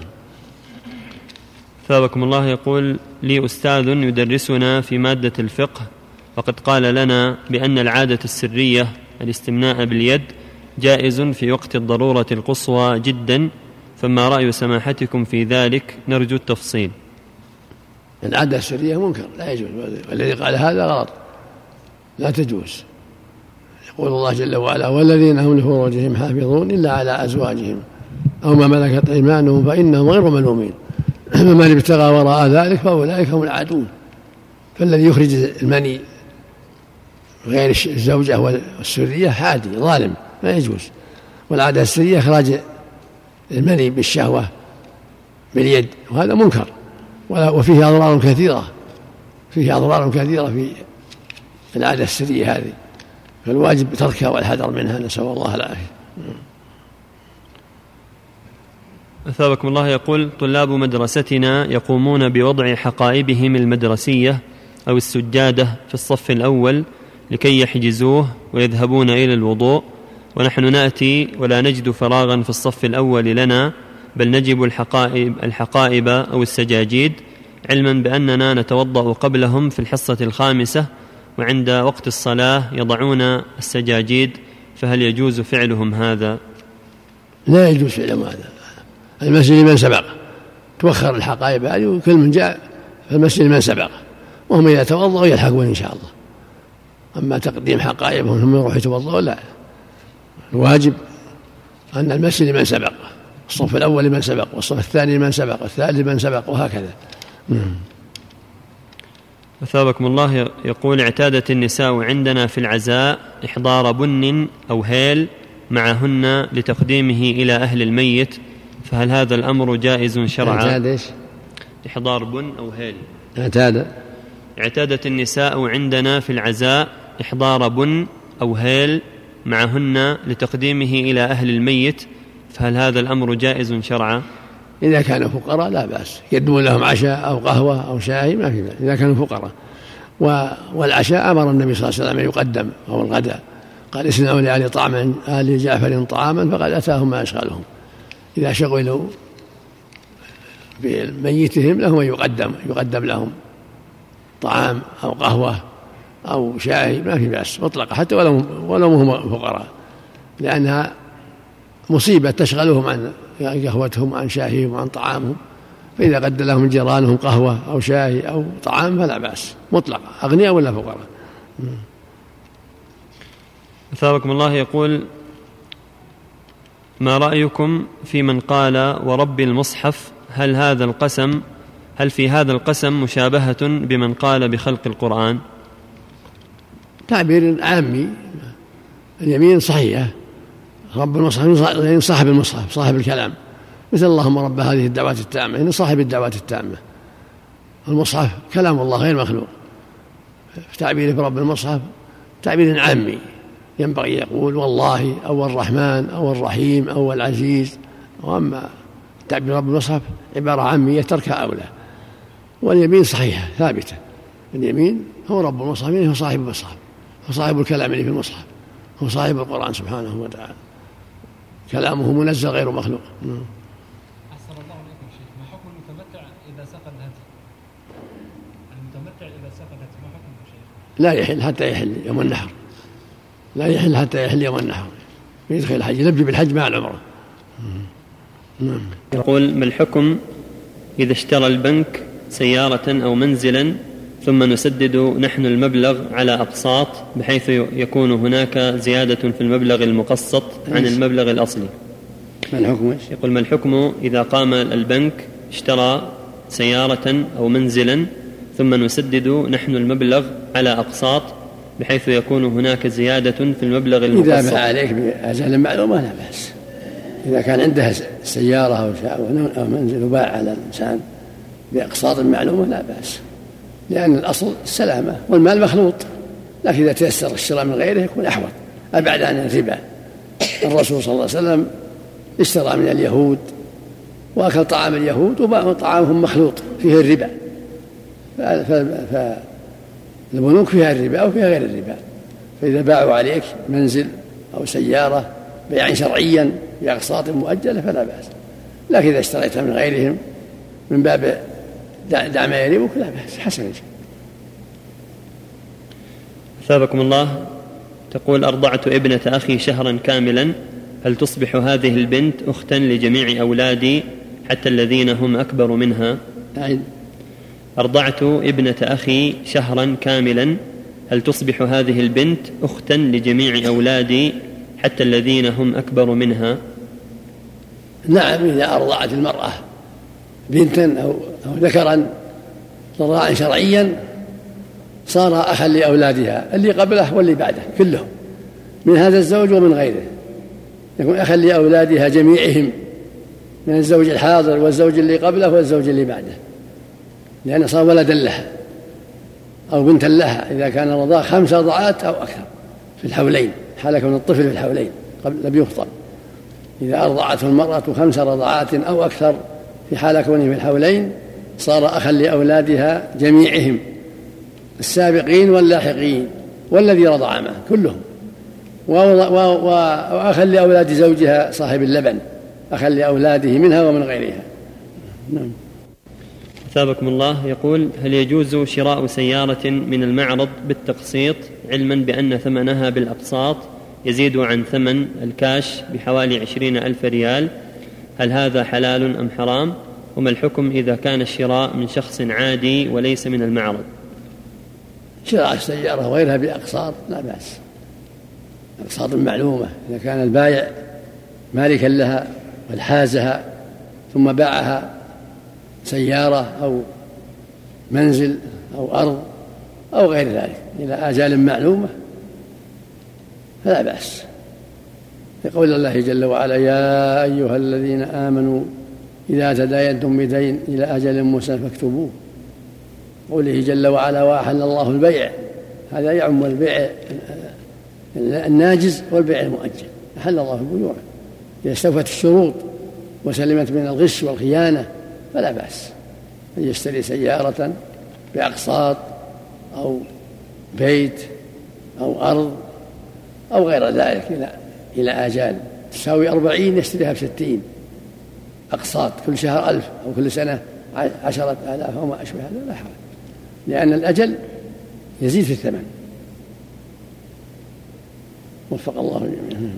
ثابكم الله. يقول: لي أستاذ يدرسنا في مادة الفقه، وقد قال لنا بأن العادة السرية الاستمناء باليد جائز في وقت الضرورة القصوى جدا، فما رأي سماحتكم في ذلك؟ نرجو التفصيل. العادة السرية منكر، لا يجوز، والذي قال هذا غلط، لا تجوز. يقول الله جل وعلا: والذين هم لفروجهم حافظون إلا على أزواجهم أو ما ملكت أيمانهم فإنهم غير ملومين، فمن ابتغى وراء ذلك فأولئك هم العادون. فالذي يخرج المني غير الزوجة والسرية حادي ظالم، لا يجوز. والعادة السرية إخراج المني بالشهوة باليد، وهذا منكر، وفيه أضرار كثيرة، فيه أضرار كثيرة في العادة السرية هذه، فالواجب تركها والحذر منها، نسأل الله العافية. أثابكم الله. يقول: طلاب مدرستنا يقومون بوضع حقائبهم المدرسية أو السجادة في الصف الأول لكي يحجزوه ويذهبون إلى الوضوء، ونحن نأتي ولا نجد فراغا في الصف الأول لنا، بل نجب الحقائب أو السجاجيد، علما بأننا نتوضأ قبلهم في الحصة الخامسة، وعند وقت الصلاة يضعون السجاجيد، فهل يجوز فعلهم هذا؟ لا يجوز فعلهم هذا. المسجد لمن سبق، توخر الحقائب هذه، وكل من جاء فالمسجد لمن سبق، وهم إذا توضأوا يلحقون إن شاء الله. أما تقديم حقائبهم ثم يروحوا يتوضأوا لا، الواجب أن المسجد لمن سبق، الصف الأول لمن سبق، والصف الثاني لمن سبق، والثالث لمن سبق، وهكذا. أثابكم الله. يقول: اعتادت النساء عندنا في العزاء إحضار بن أو هيل معهن لتقديمه إلى أهل الميت، فهل هذا الأمر جائز شرعا؟ إحضار بن أو هيل. اعتادت النساء عندنا في العزاء إحضار بن أو هيل معهن لتقديمه إلى أهل الميت، فهل هذا الأمر جائز شرعا؟ إذا كانوا فقراء لا بأس، يقدمون لهم عشاء أو قهوة أو شاي، ما في ذلك إذا كانوا فقراء. والعشاء أمر النبي صلى الله عليه وسلم أن يقدم، أو الغداء، قال اصنعوا لآل جعفر طعاما فقد أتاهم ما يشغلهم. إذا شغلوا بميتهم لهم يقدم لهم طعام أو قهوة أو شاي ما في بأس مطلقة، حتى ولو هم فقراء، لأنها مصيبة تشغلهم عن قهوتهم عن شاهيهم عن طعامهم. فإذا قدم لهم جيرانهم قهوة أو شاي أو طعام فلا بأس مطلقة، أغنياء ولا فقراء. أثابكم الله يقول: ما رأيكم في من قال ورب المصحف؟ هل في هذا القسم مشابهة بمن قال بخلق القرآن؟ تعبير عامي، اليمين صحيحة، رب المصحف يعني صاحب المصحف صاحب الكلام، مثل اللهم رب هذه الدعوات التامة، يعني صاحب الدعوات التامة. المصحف كلام الله غير مخلوق، في تعبيره برب المصحف تعبير عامي، ينبغي يقول والله أو الرحمن أو الرحيم أو العزيز. وأما تعبير رب المصحف عبارة عامية تركها أولى. واليمين صحيحة ثابتة، اليمين هو رب المصحف، يعني هو صاحب المصحف، هو صاحب الكلام اللي في المصحف، هو صاحب القرآن سبحانه وتعالى، كلامه منزل غير مخلوق. أحسن الله عليكم شيخ، ما حكم المتمتع إذا سقط الهدي؟ المتمتع إذا سقط الهدي ما حكمه شيخ؟ لا يحل حتى يحل يوم النحر، لا يحل حتى يحل يوم النحر، يدخل الحج، يلبي بالحج مع العمرة. يقول: ما الحكم إذا اشترى البنك سيارة أو منزلا ثم نسدد نحن المبلغ على أقساط بحيث يكون هناك زيادة في المبلغ المقسط عن المبلغ الأصلي؟ ما الحكم؟ يقول: ما الحكم إذا قام البنك اشترى سيارة أو منزلا ثم نسدد نحن المبلغ على أقساط بحيث يكون هناك زيادة في المبلغ المقسط؟ إذا باع عليك بأجل معلومة لا بأس. إذا كان عندها سيارة أو منزل وباع على الإنسان بأقساط معلومة لا بأس، لأن الأصل السلامة والمال مخلوط، لكن إذا تيسر الشراء من غيره يكون أحوط أبعد عن الربا. الرسول صلى الله عليه وسلم اشترى من اليهود وأكل طعام اليهود وباع طعامهم مخلوط فيه الربا، فالبنوك فيها الربا أو فيها غير الربا. فإذا باعوا عليك منزل أو سيارة بيعا شرعيا بأقساط مؤجلة فلا بأس، لكن إذا اشتريتها من غيرهم من باب دع ما يريبك لا بأس، حسن. أثابكم الله. تقول: أرضعت ابنة أخي شهرا كاملا، هل تصبح هذه البنت أختا لجميع أولادي حتى الذين هم أكبر منها؟ أرضعت ابنة أخي شهرا كاملا، هل تصبح هذه البنت أختا لجميع أولادي حتى الذين هم أكبر منها؟ نعم، إذا أرضعت المرأة بنتا أو ذكرا رضاعا شرعيا صار أخا لأولادها اللي قبله واللي بعده كلهم، من هذا الزوج ومن غيره، يكون أخا لأولادها جميعهم، من الزوج الحاضر والزوج اللي قبله والزوج اللي بعده، لأنه صار ولدا لها أو بنتا لها إذا كان رضاع 5 رضعات أو أكثر في الحولين، حال كون الطفل في الحولين قبل لم يفطر. إذا أرضعته المرأة 5 رضعات أو أكثر في حال كونه في الحولين صار أخا لأولادها جميعهم، السابقين واللاحقين والذي رضع معه كلهم، وأخا لأولاد زوجها صاحب اللبن، أخا لأولاده منها ومن غيرها. نعم. أثابكم الله. يقول: هل يجوز شراء سيارة من المعرض بالتقسيط علما بأن ثمنها بالأقساط يزيد عن ثمن الكاش بحوالي 20,000 ريال؟ هل هذا حلال أم حرام؟ وما الحكم إذا كان الشراء من شخص عادي وليس من المعرض؟ شراء السيارة وغيرها بأقساط لا بأس، أقساط معلومة، إذا كان البائع مالكا لها والحازها ثم باعها سيارة أو منزل أو أرض أو غير ذلك إلى آجال معلومة فلا بأس، لقول الله جل وعلا: يا أيها الذين آمنوا إذا تداينتم بدين إلى أجل مسمى فاكتبوه. قوله جل وعلا: وأحل الله البيع، هذا يعم البيع الناجز والبيع المؤجل، أحل الله البيوع إذا استوفت الشروط وسلمت من الغش والخيانة فلا بأس أن يشتري سيارة بأقساط أو بيت أو أرض أو غير ذلك إلى آجال تساوي 40 يشتريها ب60 أقساط، كل شهر 1000 أو كل سنة 10,000 أو ما أشبه هذا لا حرج، لأن الأجل يزيد في الثمن. وفق الله جميعا.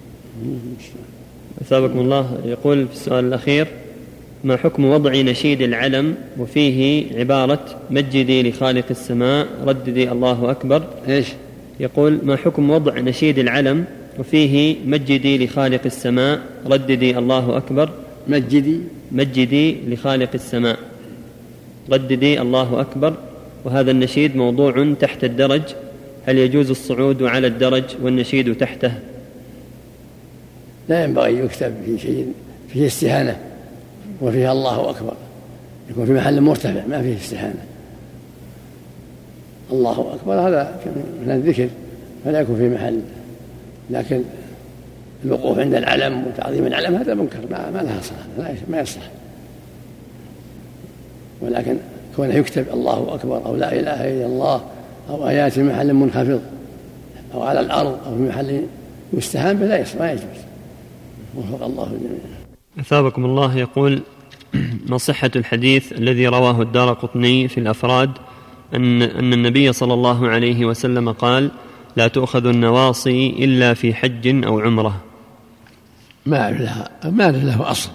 أثابكم الله. يقول في السؤال الأخير: ما حكم وضع نشيد العلم وفيه عبارة مجدي لخالق السماء رددي الله أكبر؟ إيش؟ يقول: ما حكم وضع نشيد العلم وفيه مجدي لخالق السماء رددي الله أكبر؟ مجدي لخالق السماء رددي الله أكبر، وهذا النشيد موضوع تحت الدرج، هل يجوز الصعود على الدرج والنشيد تحته؟ لا ينبغي يكتب في شيء فيه استهانة وفيها الله أكبر، يكون في محل مرتفع ما فيه استهانة. الله أكبر هذا من الذكر فلا يكون في محل، لكن الوقوف عند العلم وتعظيم العلم هذا منكر ما لها صلاة، ما يصلح. ولكن كونه يكتب الله أكبر أو لا إله إلا الله أو آيات في محل منخفض أو على الأرض أو في محل يستهان به ما يجوز. وفق الله الجميع. أثابكم الله. يقول: ما صحة الحديث الذي رواه الدارقطني في الأفراد أن النبي صلى الله عليه وسلم قال: لا تؤخذ النواصي إلا في حج أو عمرة؟ ما له أصل.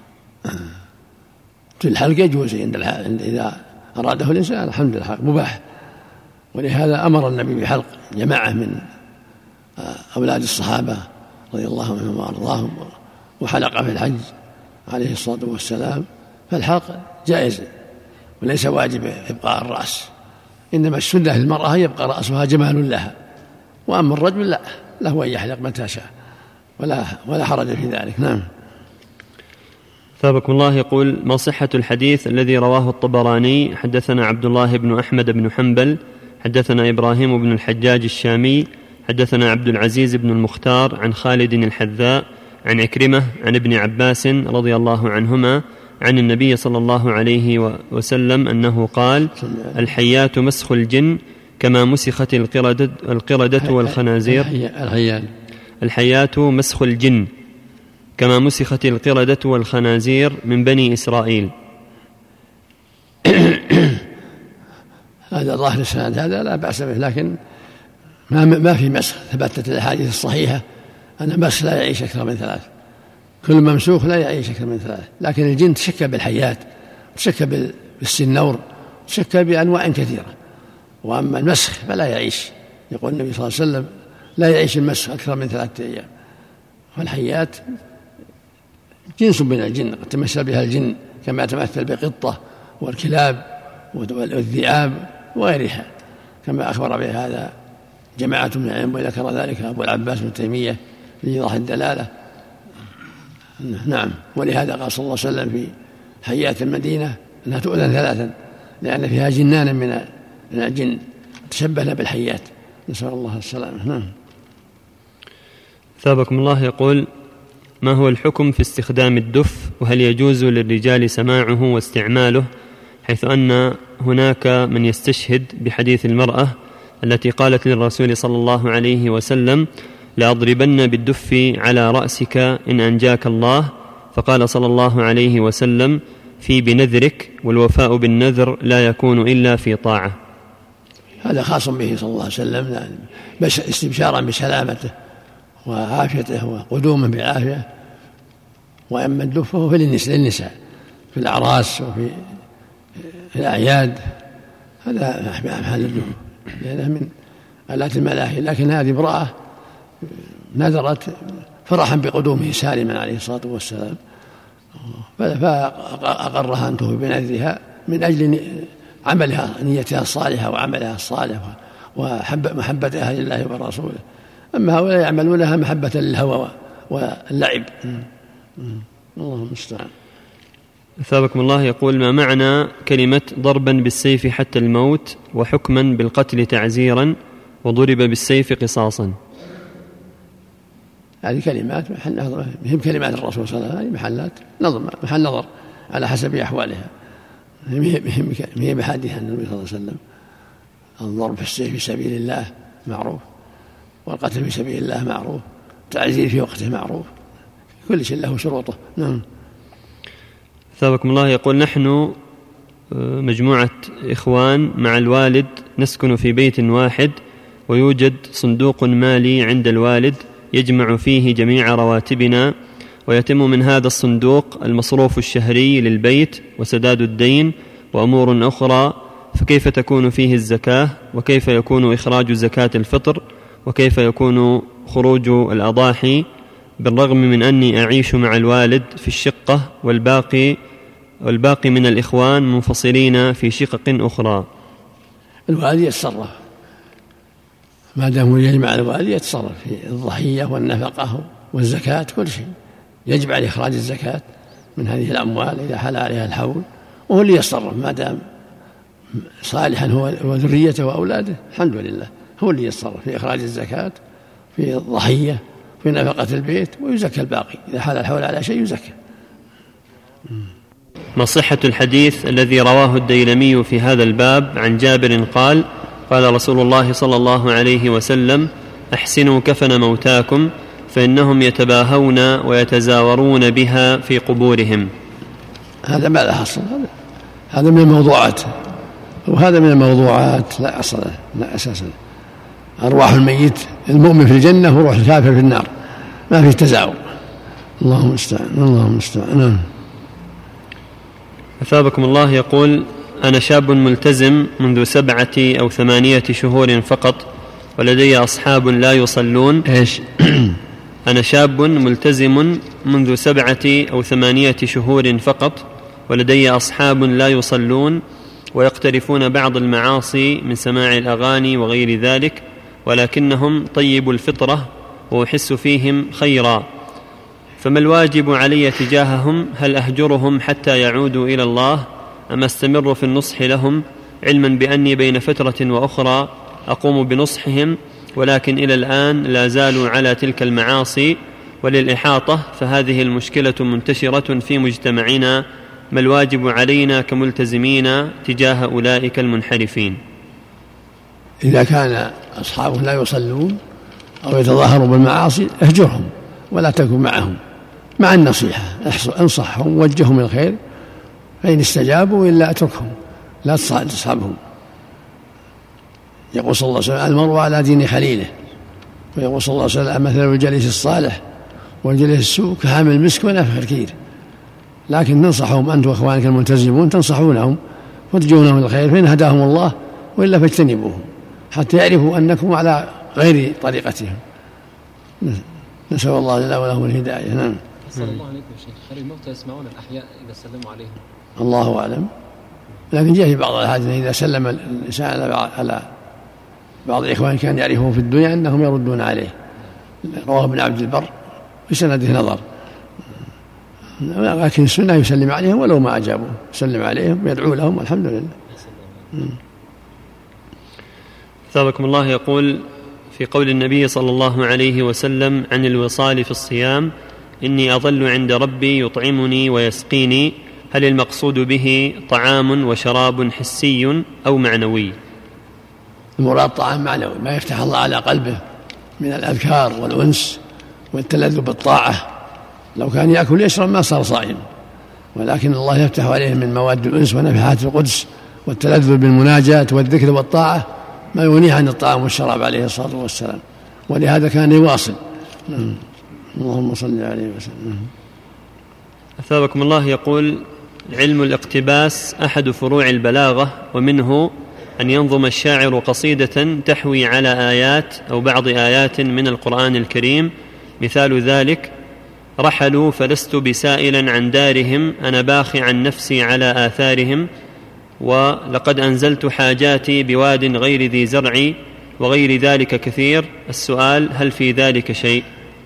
في الحلق يجوز إذا أراده الإنسان الحمد لله مباح، ولهذا أمر النبي بحلق جماعة من أولاد الصحابة رضي الله عنهم وأرضاهم، وحلق في الحج عليه الصلاة والسلام. فالحلق جائز وليس واجب إبقاء الرأس، إنما السنة للمرأة يبقى رأسها جمال لها، وأما الرجل لا، له أن يحلق متى شاء ولا حرج في ذلك. نعم. ثابكم الله. يقول: ما صحة الحديث الذي رواه الطبراني حدثنا عبد الله بن أحمد بن حنبل حدثنا إبراهيم بن الحجاج الشامي حدثنا عبد العزيز بن المختار عن خالد الحذاء عن عكرمة عن ابن عباس رضي الله عنهما عن النبي صلى الله عليه وسلم أنه قال: الحيات مسخ الجن كما مسخت القردة والخنازير. الحيات مسخ الجن كما مسخت القردة والخنازير من بني إسرائيل. هذا ظاهر السند، هذا لا بأس به، لكن ما في مسخ. ثبتت الأحاديث الصحيحة أن المسخ لا يعيش أكثر من 3، كل ممسوخ لا يعيش أكثر من 3، لكن الجن تشكى بالحيات، تشكى بالسنور، تشكى بأنواع كثيرة. وأما المسخ فلا يعيش، يقول النبي صلى الله عليه وسلم: لا يعيش المسخ أكثر من 3 أيام. والحيات جنس من الجن قد تمثل بها الجن كما تمثل بقطة والكلاب والذئاب وغيرها، كما أخبر بهذا جماعة من العلم، وذكر ذلك أبو العباس بن تيمية في إيضاح الدلالة. نعم. ولهذا قال صلى الله عليه وسلم في حيات المدينة أنها تؤذن 3 لأن فيها جنانا من الجن تشبهنا بالحيات، نسأل الله السلامة. نعم. ثابكم الله. يقول: ما هو الحكم في استخدام الدف، وهل يجوز للرجال سماعه واستعماله، حيث أن هناك من يستشهد بحديث المرأة التي قالت للرسول صلى الله عليه وسلم: لأضربن بالدف على رأسك إن أنجاك الله، فقال صلى الله عليه وسلم: في بنذرك، والوفاء بالنذر لا يكون إلا في طاعة. هذا خاص به صلى الله عليه وسلم، بس استبشارا بسلامته وعافيته وقدومه بالعافية. وأما الدف فهو للنساء في الأعراس وفي الأعياد، هذا محل الدف لأنه من آلات الملاهي. لكن هذه امرأة نذرت فرحا بقدومه سالما عليه الصلاة والسلام، فأقرها أن توفي بنذرها من أجل عملها، نيتها الصالحة وعملها الصالح ومحبتها لله ورسوله. أما هؤلاء يعملونها محبة للهوى واللعب. الله المستعان. ثابكم الله. يقول: ما معنى كلمة ضربا بالسيف حتى الموت، وحكما بالقتل تعزيرا، وضرب بالسيف قصاصا؟ هذه كلمات مهم كلمات الرسول صلى الله عليه وسلم، هذه محل نظر على حسب أحوالها. هي بحديث النبي صلى الله عليه وسلم: الضرب في السيف في سبيل الله معروف، والقتل في سبيل الله معروف، التعزير في وقته معروف، كل شيء له شروطه. نعم. ثابكم الله يقول: نحن مجموعة إخوان مع الوالد نسكن في بيت واحد، ويوجد صندوق مالي عند الوالد يجمع فيه جميع رواتبنا، ويتم من هذا الصندوق المصروف الشهري للبيت وسداد الدين وأمور أخرى، فكيف تكون فيه الزكاة؟ وكيف يكون إخراج زكاة الفطر؟ وكيف يكون خروج الأضاحي، بالرغم من أني أعيش مع الوالد في الشقة والباقي من الإخوان منفصلين في شقق أخرى؟ الوالد يتصرف ما دام يجمع، الوالد يتصرف في الضحية والنفقة والزكاة، كل شيء يجب عليه إخراج الزكاة من هذه الأموال إذا حل عليها الحول، وهو اللي يتصرف ما دام صالحا هو وذريته وأولاده، الحمد لله هو اللي يتصرف في إخراج الزكاة، في الضحية، في نفقة البيت، ويزكى الباقي إذا حل الحول على شيء يزكى. ما صحة الحديث الذي رواه الديلمي في هذا الباب عن جابر قال: قال رسول الله صلى الله عليه وسلم: أحسنوا كفن موتاكم فإنهم يتباهون ويتزاورون بها في قبورهم. هذا ما له أصل، هذا من الموضوعات، وهذا من الموضوعات لا أصل لا أساس. أرواح الميت المؤمن في الجنة وروح الكافر في النار، ما في تزاور. اللهم استعان، اللهم استعان. أثابكم الله يقول: أنا شاب ملتزم منذ 7 أو 8 شهور فقط، ولدي أصحاب لا يصلون. إيش؟ أنا شاب ملتزم منذ 7 أو 8 شهور فقط، ولدي أصحاب لا يصلون ويقترفون بعض المعاصي من سماع الأغاني وغير ذلك، ولكنهم طيب الفطرة وأحس فيهم خيرا، فما الواجب علي تجاههم؟ هل أهجرهم حتى يعودوا إلى الله، أم أستمر في النصح لهم، علما بأني بين فترة وأخرى أقوم بنصحهم، ولكن إلى الآن لا زالوا على تلك المعاصي؟ وللإحاطة فهذه المشكلة منتشرة في مجتمعنا، ما الواجب علينا كملتزمين تجاه أولئك المنحرفين؟ إذا كان أصحابه لا يصلون أو يتظاهروا بالمعاصي اهجرهم ولا تكن معهم، مع النصيحة، انصحهم ووجههم الخير، فإن استجابوا إلا أتركهم، لا تصحبهم. يقول صلى الله عليه وسلم: المرء على دين خليله. ويقول صلى الله عليه وسلم: مثل الجليس الصالح والجليس السوء كحامل المسك ونافخ الكير. لكن تنصحهم أنتم وأخوانك الملتزمون، تنصحونهم وترجونهم الخير، فإن هداهم الله، وإلا فاجتنبوهم حتى يعرفوا أنكم على غير طريقتهم. نسأل الله لنا ولهم الهداية. نعم. صلى الله عليكم شيخ، هل الموتى يسمعون الأحياء إذا سلموا عليهم؟ الله أعلم، لكن جاء في بعض الأحاديث إذا سلم الإنسان على بعض الإخوان كان يعرفهم في الدنيا أنهم يردون عليه. رواه ابن عبد البر بسنده نظر، لكن السنة يسلم عليهم ولو ما أجابوا، يسلم عليهم ويدعو لهم، والحمد لله. ثابكم الله يقول: في قول النبي صلى الله عليه وسلم عن الوصال في الصيام: إني أظل عند ربي يطعمني ويسقيني، هل المقصود به طعام وشراب حسي أو معنوي؟ المراد طعام معنوي، ما يفتح الله على قلبه من الأذكار والأنس والتلذذ بالطاعة. لو كان يأكل يشرب ما صار صائم، ولكن الله يفتح عليه من مواد الأنس ونفحات القدس والتلذذ بالمناجاة والذكر والطاعة ما يغنيه عن الطعام والشراب عليه الصلاة والسلام، ولهذا كان يواصل. اللهم صل عليه وسلم. أثابكم الله يقول: علم الاقتباس أحد فروع البلاغة، ومنه أن ينظم الشاعر قصيدة تحوي على آيات أو بعض آيات من القرآن الكريم، مثال ذلك: رحلوا فلست بسائلا عن دارهم، أنا باخي عن نفسي على آثارهم، ولقد أنزلت حاجاتي بواد غير ذي زرع، وغير ذلك كثير. السؤال: هل في ذلك شيء؟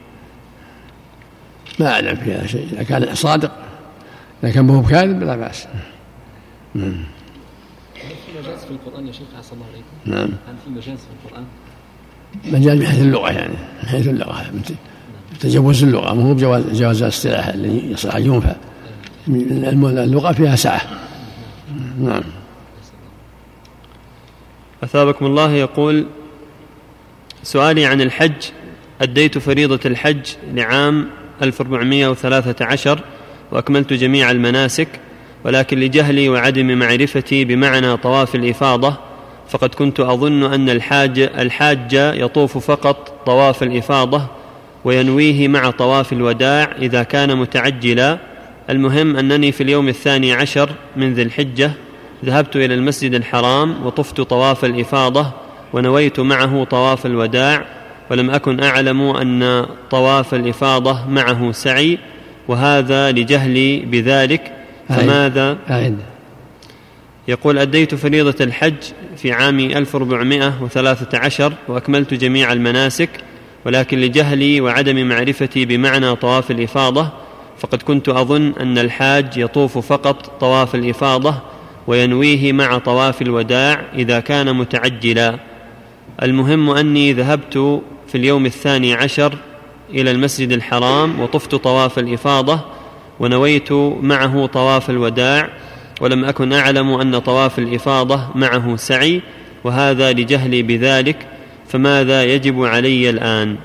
ما أعلم فيها شيء، إذا كان صادق، إذا كان هو كاذب لا بأس. هل في مجاز في القرآن يا شيخ أحسن الله عليكم؟ نعم. هل في مجاز في القرآن؟ مجاز من حيث اللغة، يعني من حيث اللغة، تجوز اللغة، مو بجواز الاصطلاح اللي يصح ينفع. اللغة فيها سعة. نعم. أثابكم الله يقول: سؤالي عن الحج: أديت فريضة الحج لعام 1413 وأكملت جميع المناسك، ولكن لجهلي وعدم معرفتي بمعنى طواف الإفاضة، فقد كنت أظن أن الحاج يطوف فقط طواف الإفاضة وينويه مع طواف الوداع إذا كان متعجلا. المهم أنني في اليوم 12 من ذي الحجة ذهبت إلى المسجد الحرام وطفت طواف الإفاضة ونويت معه طواف الوداع، ولم أكن أعلم أن طواف الإفاضة معه سعي، وهذا لجهلي بذلك، فماذا؟ يقول: أديت فريضة الحج في عام 1413 وأكملت جميع المناسك، ولكن لجهلي وعدم معرفتي بمعنى طواف الإفاضة، فقد كنت أظن أن الحاج يطوف فقط طواف الإفاضة وينويه مع طواف الوداع إذا كان متعجلا. المهم أني ذهبت في اليوم 12 إلى المسجد الحرام وطفت طواف الإفاضة ونويت معه طواف الوداع، ولم أكن أعلم أن طواف الإفاضة معه سعي، وهذا لجهلي بذلك، فماذا يجب علي الآن؟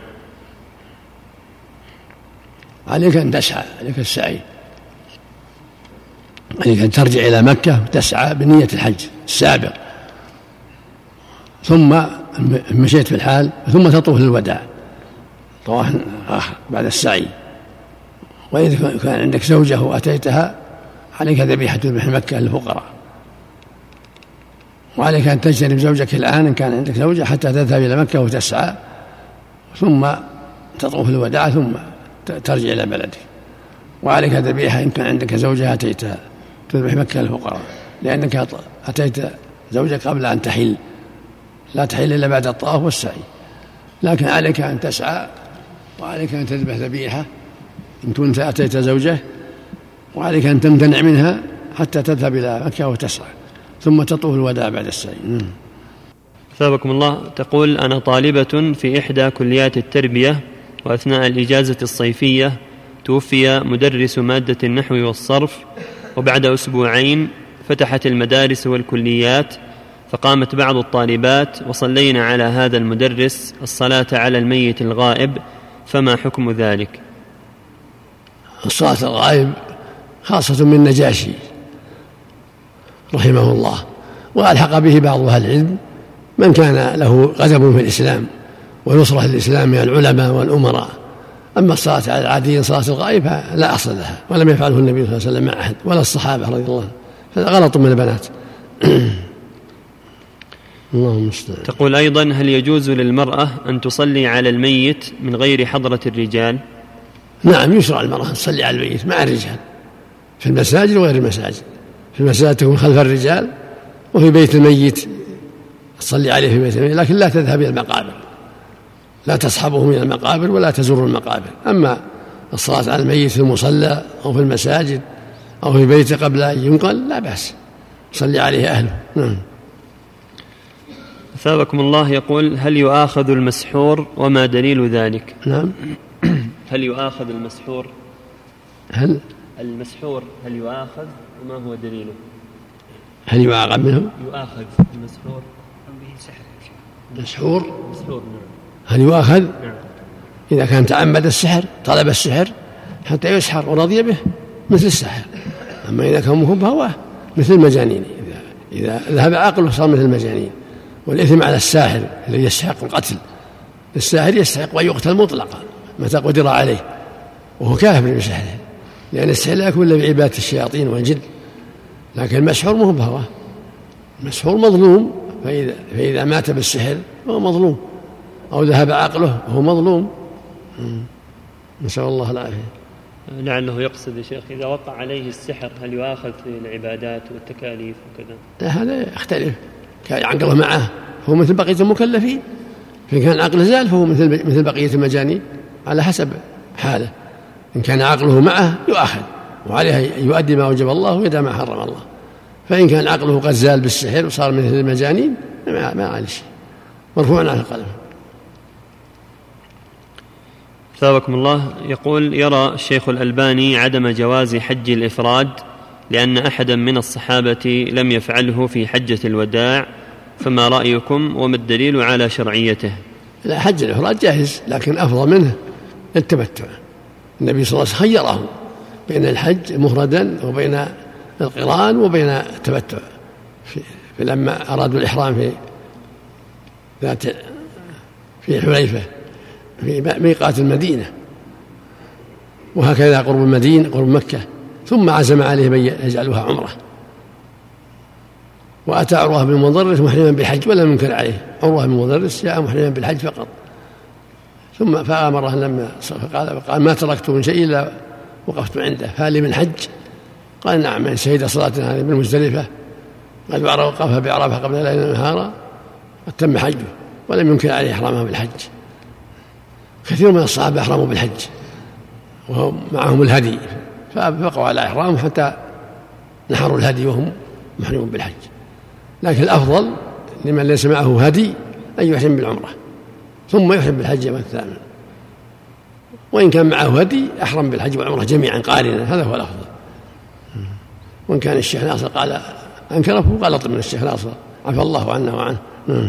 عليك أن تسعى، عليك السعي، عليك أن ترجع إلى مكة وتسعى بنية الحج السابق، ثم مشيت في الحال ثم تطوف للوداع طواف آخر بعد السعي. وإذا كان عندك زوجة وأتيتها عليك ذبيحة مكة للفقراء، وعليك أن تجتنب زوجك الآن إن كان عندك زوجة حتى تذهب إلى مكة وتسعى ثم تطوف الوداع ثم ترجع إلى بلدك. وعليك ذبيحة إن كان عندك زوجة أتيتها تذبح مكة للفقراء، لأنك أتيت زوجك قبل أن تحل، لا تحل إلا بعد الطواف والسعي، لكن عليك أن تسعى وعليك أن تذبح ذبيحة إن كنت أتيت زوجة، وعليك أن تمتنع منها حتى تذهب إلى مكة وتسعى ثم تطوف الوداع بعد السعي. ثابكم الله. تقول: أنا طالبة في إحدى كليات التربية، وأثناء الإجازة الصيفية توفي مدرس مادة النحو والصرف، وبعد أسبوعين فتحت المدارس والكليات، فقامت بعض الطالبات وصلينا على هذا المدرس الصلاة على الميت الغائب، فما حكم ذلك؟ الصلاة الغائب خاصة من نجاشي رحمه الله، وألحق به بعض أهل العلم من كان له قدم في الإسلام ونصرة الإسلام من العلماء والأمراء. أما الصلاة على العاديين صلاة الغائب لا أصل لها، ولم يفعله النبي صلى الله عليه وسلم مع أحد ولا الصحابة رضي الله عنهم، هذا غلط من البنات. اللهم المستعان. تقول أيضا: هل يجوز للمرأة أن تصلي على الميت من غير حضرة الرجال؟ نعم، يشرع المرأة تصلي على الميت مع الرجال في المساجد وغير المساجد. في المساجد تكون خلف الرجال، وفي بيت الميت تصلي عليه في بيت الميت، لكن لا تذهب إلى المقابر، لا تصحبه من المقابر ولا تزور المقابر. أما الصلاة على الميت في المصلى أو في المساجد أو في بيته قبل أن ينقل لا بأس، صلي عليه أهله. نعم. ثابكم الله. يقول: هل يؤاخذ المسحور وما دليل ذلك؟ نعم. هل يؤاخذ المسحور؟ هل يؤاخذ وما هو دليله؟ هل يعاقب منه؟ يؤاخذ المسحور مسحور. نعم. هل يؤاخذ؟ نعم. إذا كان تعمد السحر، طلب السحر حتى يسحر ورضي به مثل السحر. أما إذا كان مهوى مثل المجانين، إذا ذهب عقله صار مثل المجانين. والإثم على الساحر الذي يستحق القتل، الساحر يستحق أن يقتل مطلقا متى قدر عليه، وهو كافر بسحره، لأن السحر لا يكون إلا بعبادة الشياطين والجن. لكن المسحور مو بهواه، المسحور مظلوم، فإذا مات بالسحر هو مظلوم، أو ذهب عقله وهو مظلوم. نسأل الله العافية. لعله يقصد يا شيخ إذا وقع عليه السحر هل يؤاخذ في العبادات والتكاليف وكذا؟ لا، هذا يختلف. كان عقله معه هو مثل بقية المكلفين، فإن كان عقله زال فهو مثل بقية المجانين على حسب حاله. إن كان عقله معه يؤاخذ وعليه يؤدي ما وجب الله ويدع ما حرم الله. فإن كان عقله قد زال بالسحر وصار مثل المجانين ما عليه شيء، مرفوع على القلم. ثابكم الله. يقول: يرى الشيخ الألباني عدم جواز حج الإفراد لأن أحدا من الصحابة لم يفعله في حجة الوداع، فما رأيكم وما الدليل على شرعيته؟ لا، حج الإفراد جائز، لكن أفضل منه التمتع. النبي صلى الله عليه وسلم خيرهم بين الحج مفردا وبين القران وبين التمتع لما أرادوا الإحرام في حليفة في ميقات المدينة، وهكذا قرب المدينة قرب مكة، ثم عزم عليه من يجعلها عمرة. وأتى عروة بن مضرس محرما بالحج ولم ينكر عليه. عروة بن مضرس جاء محرما بالحج فقط، ثم فأمره لما قال ما تركت من شيء إلا وقفت عنده، فهل من حج؟ قال نعم، من شهد صلاتنا هذه بالمزدلفة قد وقفها بعرفة قبل ليلة نهارا قد تم حجه، ولم ينكر عليه إحرامه بالحج. كثير من الصحابة أحرموا بالحج وهم معهم الهدي، فبقوا على إحرام حتى نحروا الهدي وهم محرمون بالحج. لكن الأفضل لمن ليس معه هدي أن يحرم بالعمرة ثم يحرم بالحج يوم الثامن، وإن كان معه هدي أحرم بالحج والعمرة جميعا قارنا، هذا هو الأفضل. وإن كان الشيخ ناصر قال أنكره قال اطلب من الشيخ ناصر عفى الله عنه وعنه.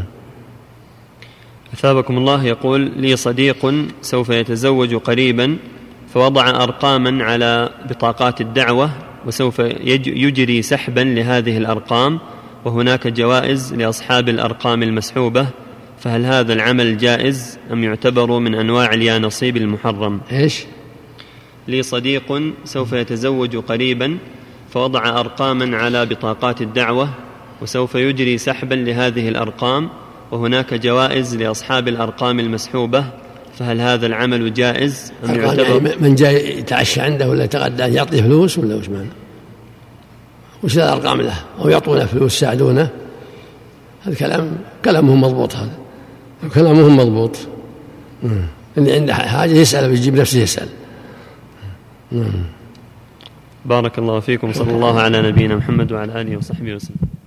أثابكم الله. يقول لي صديق سوف يتزوج قريبا، فوضع أرقاما على بطاقات الدعوة وسوف يجري سحبا لهذه الأرقام، وهناك جوائز لأصحاب الأرقام المسحوبة، فهل هذا العمل جائز أم يعتبر من أنواع اليانصيب المحرم؟ إيش؟ لي صديق سوف يتزوج قريبا، فوضع أرقاما على بطاقات الدعوة وسوف يجري سحبا لهذه الأرقام، وهناك جوائز لأصحاب الأرقام المسحوبة، فهل هذا العمل جائز أم يعتبر؟ يعني من جاي يتعشى عنده ولا يتغدى يعطيه فلوس ولا وش معنى؟ وش الأرقام له؟ أو يعطونه فلوس يساعدونه؟ هذا كلامهم مضبوط، هذا كلامهم مضبوط. اللي عنده حاجة يسأل ويجيب نفسه يسأل. بارك الله فيكم، صلى الله على نبينا محمد وعلى آله وصحبه وسلم.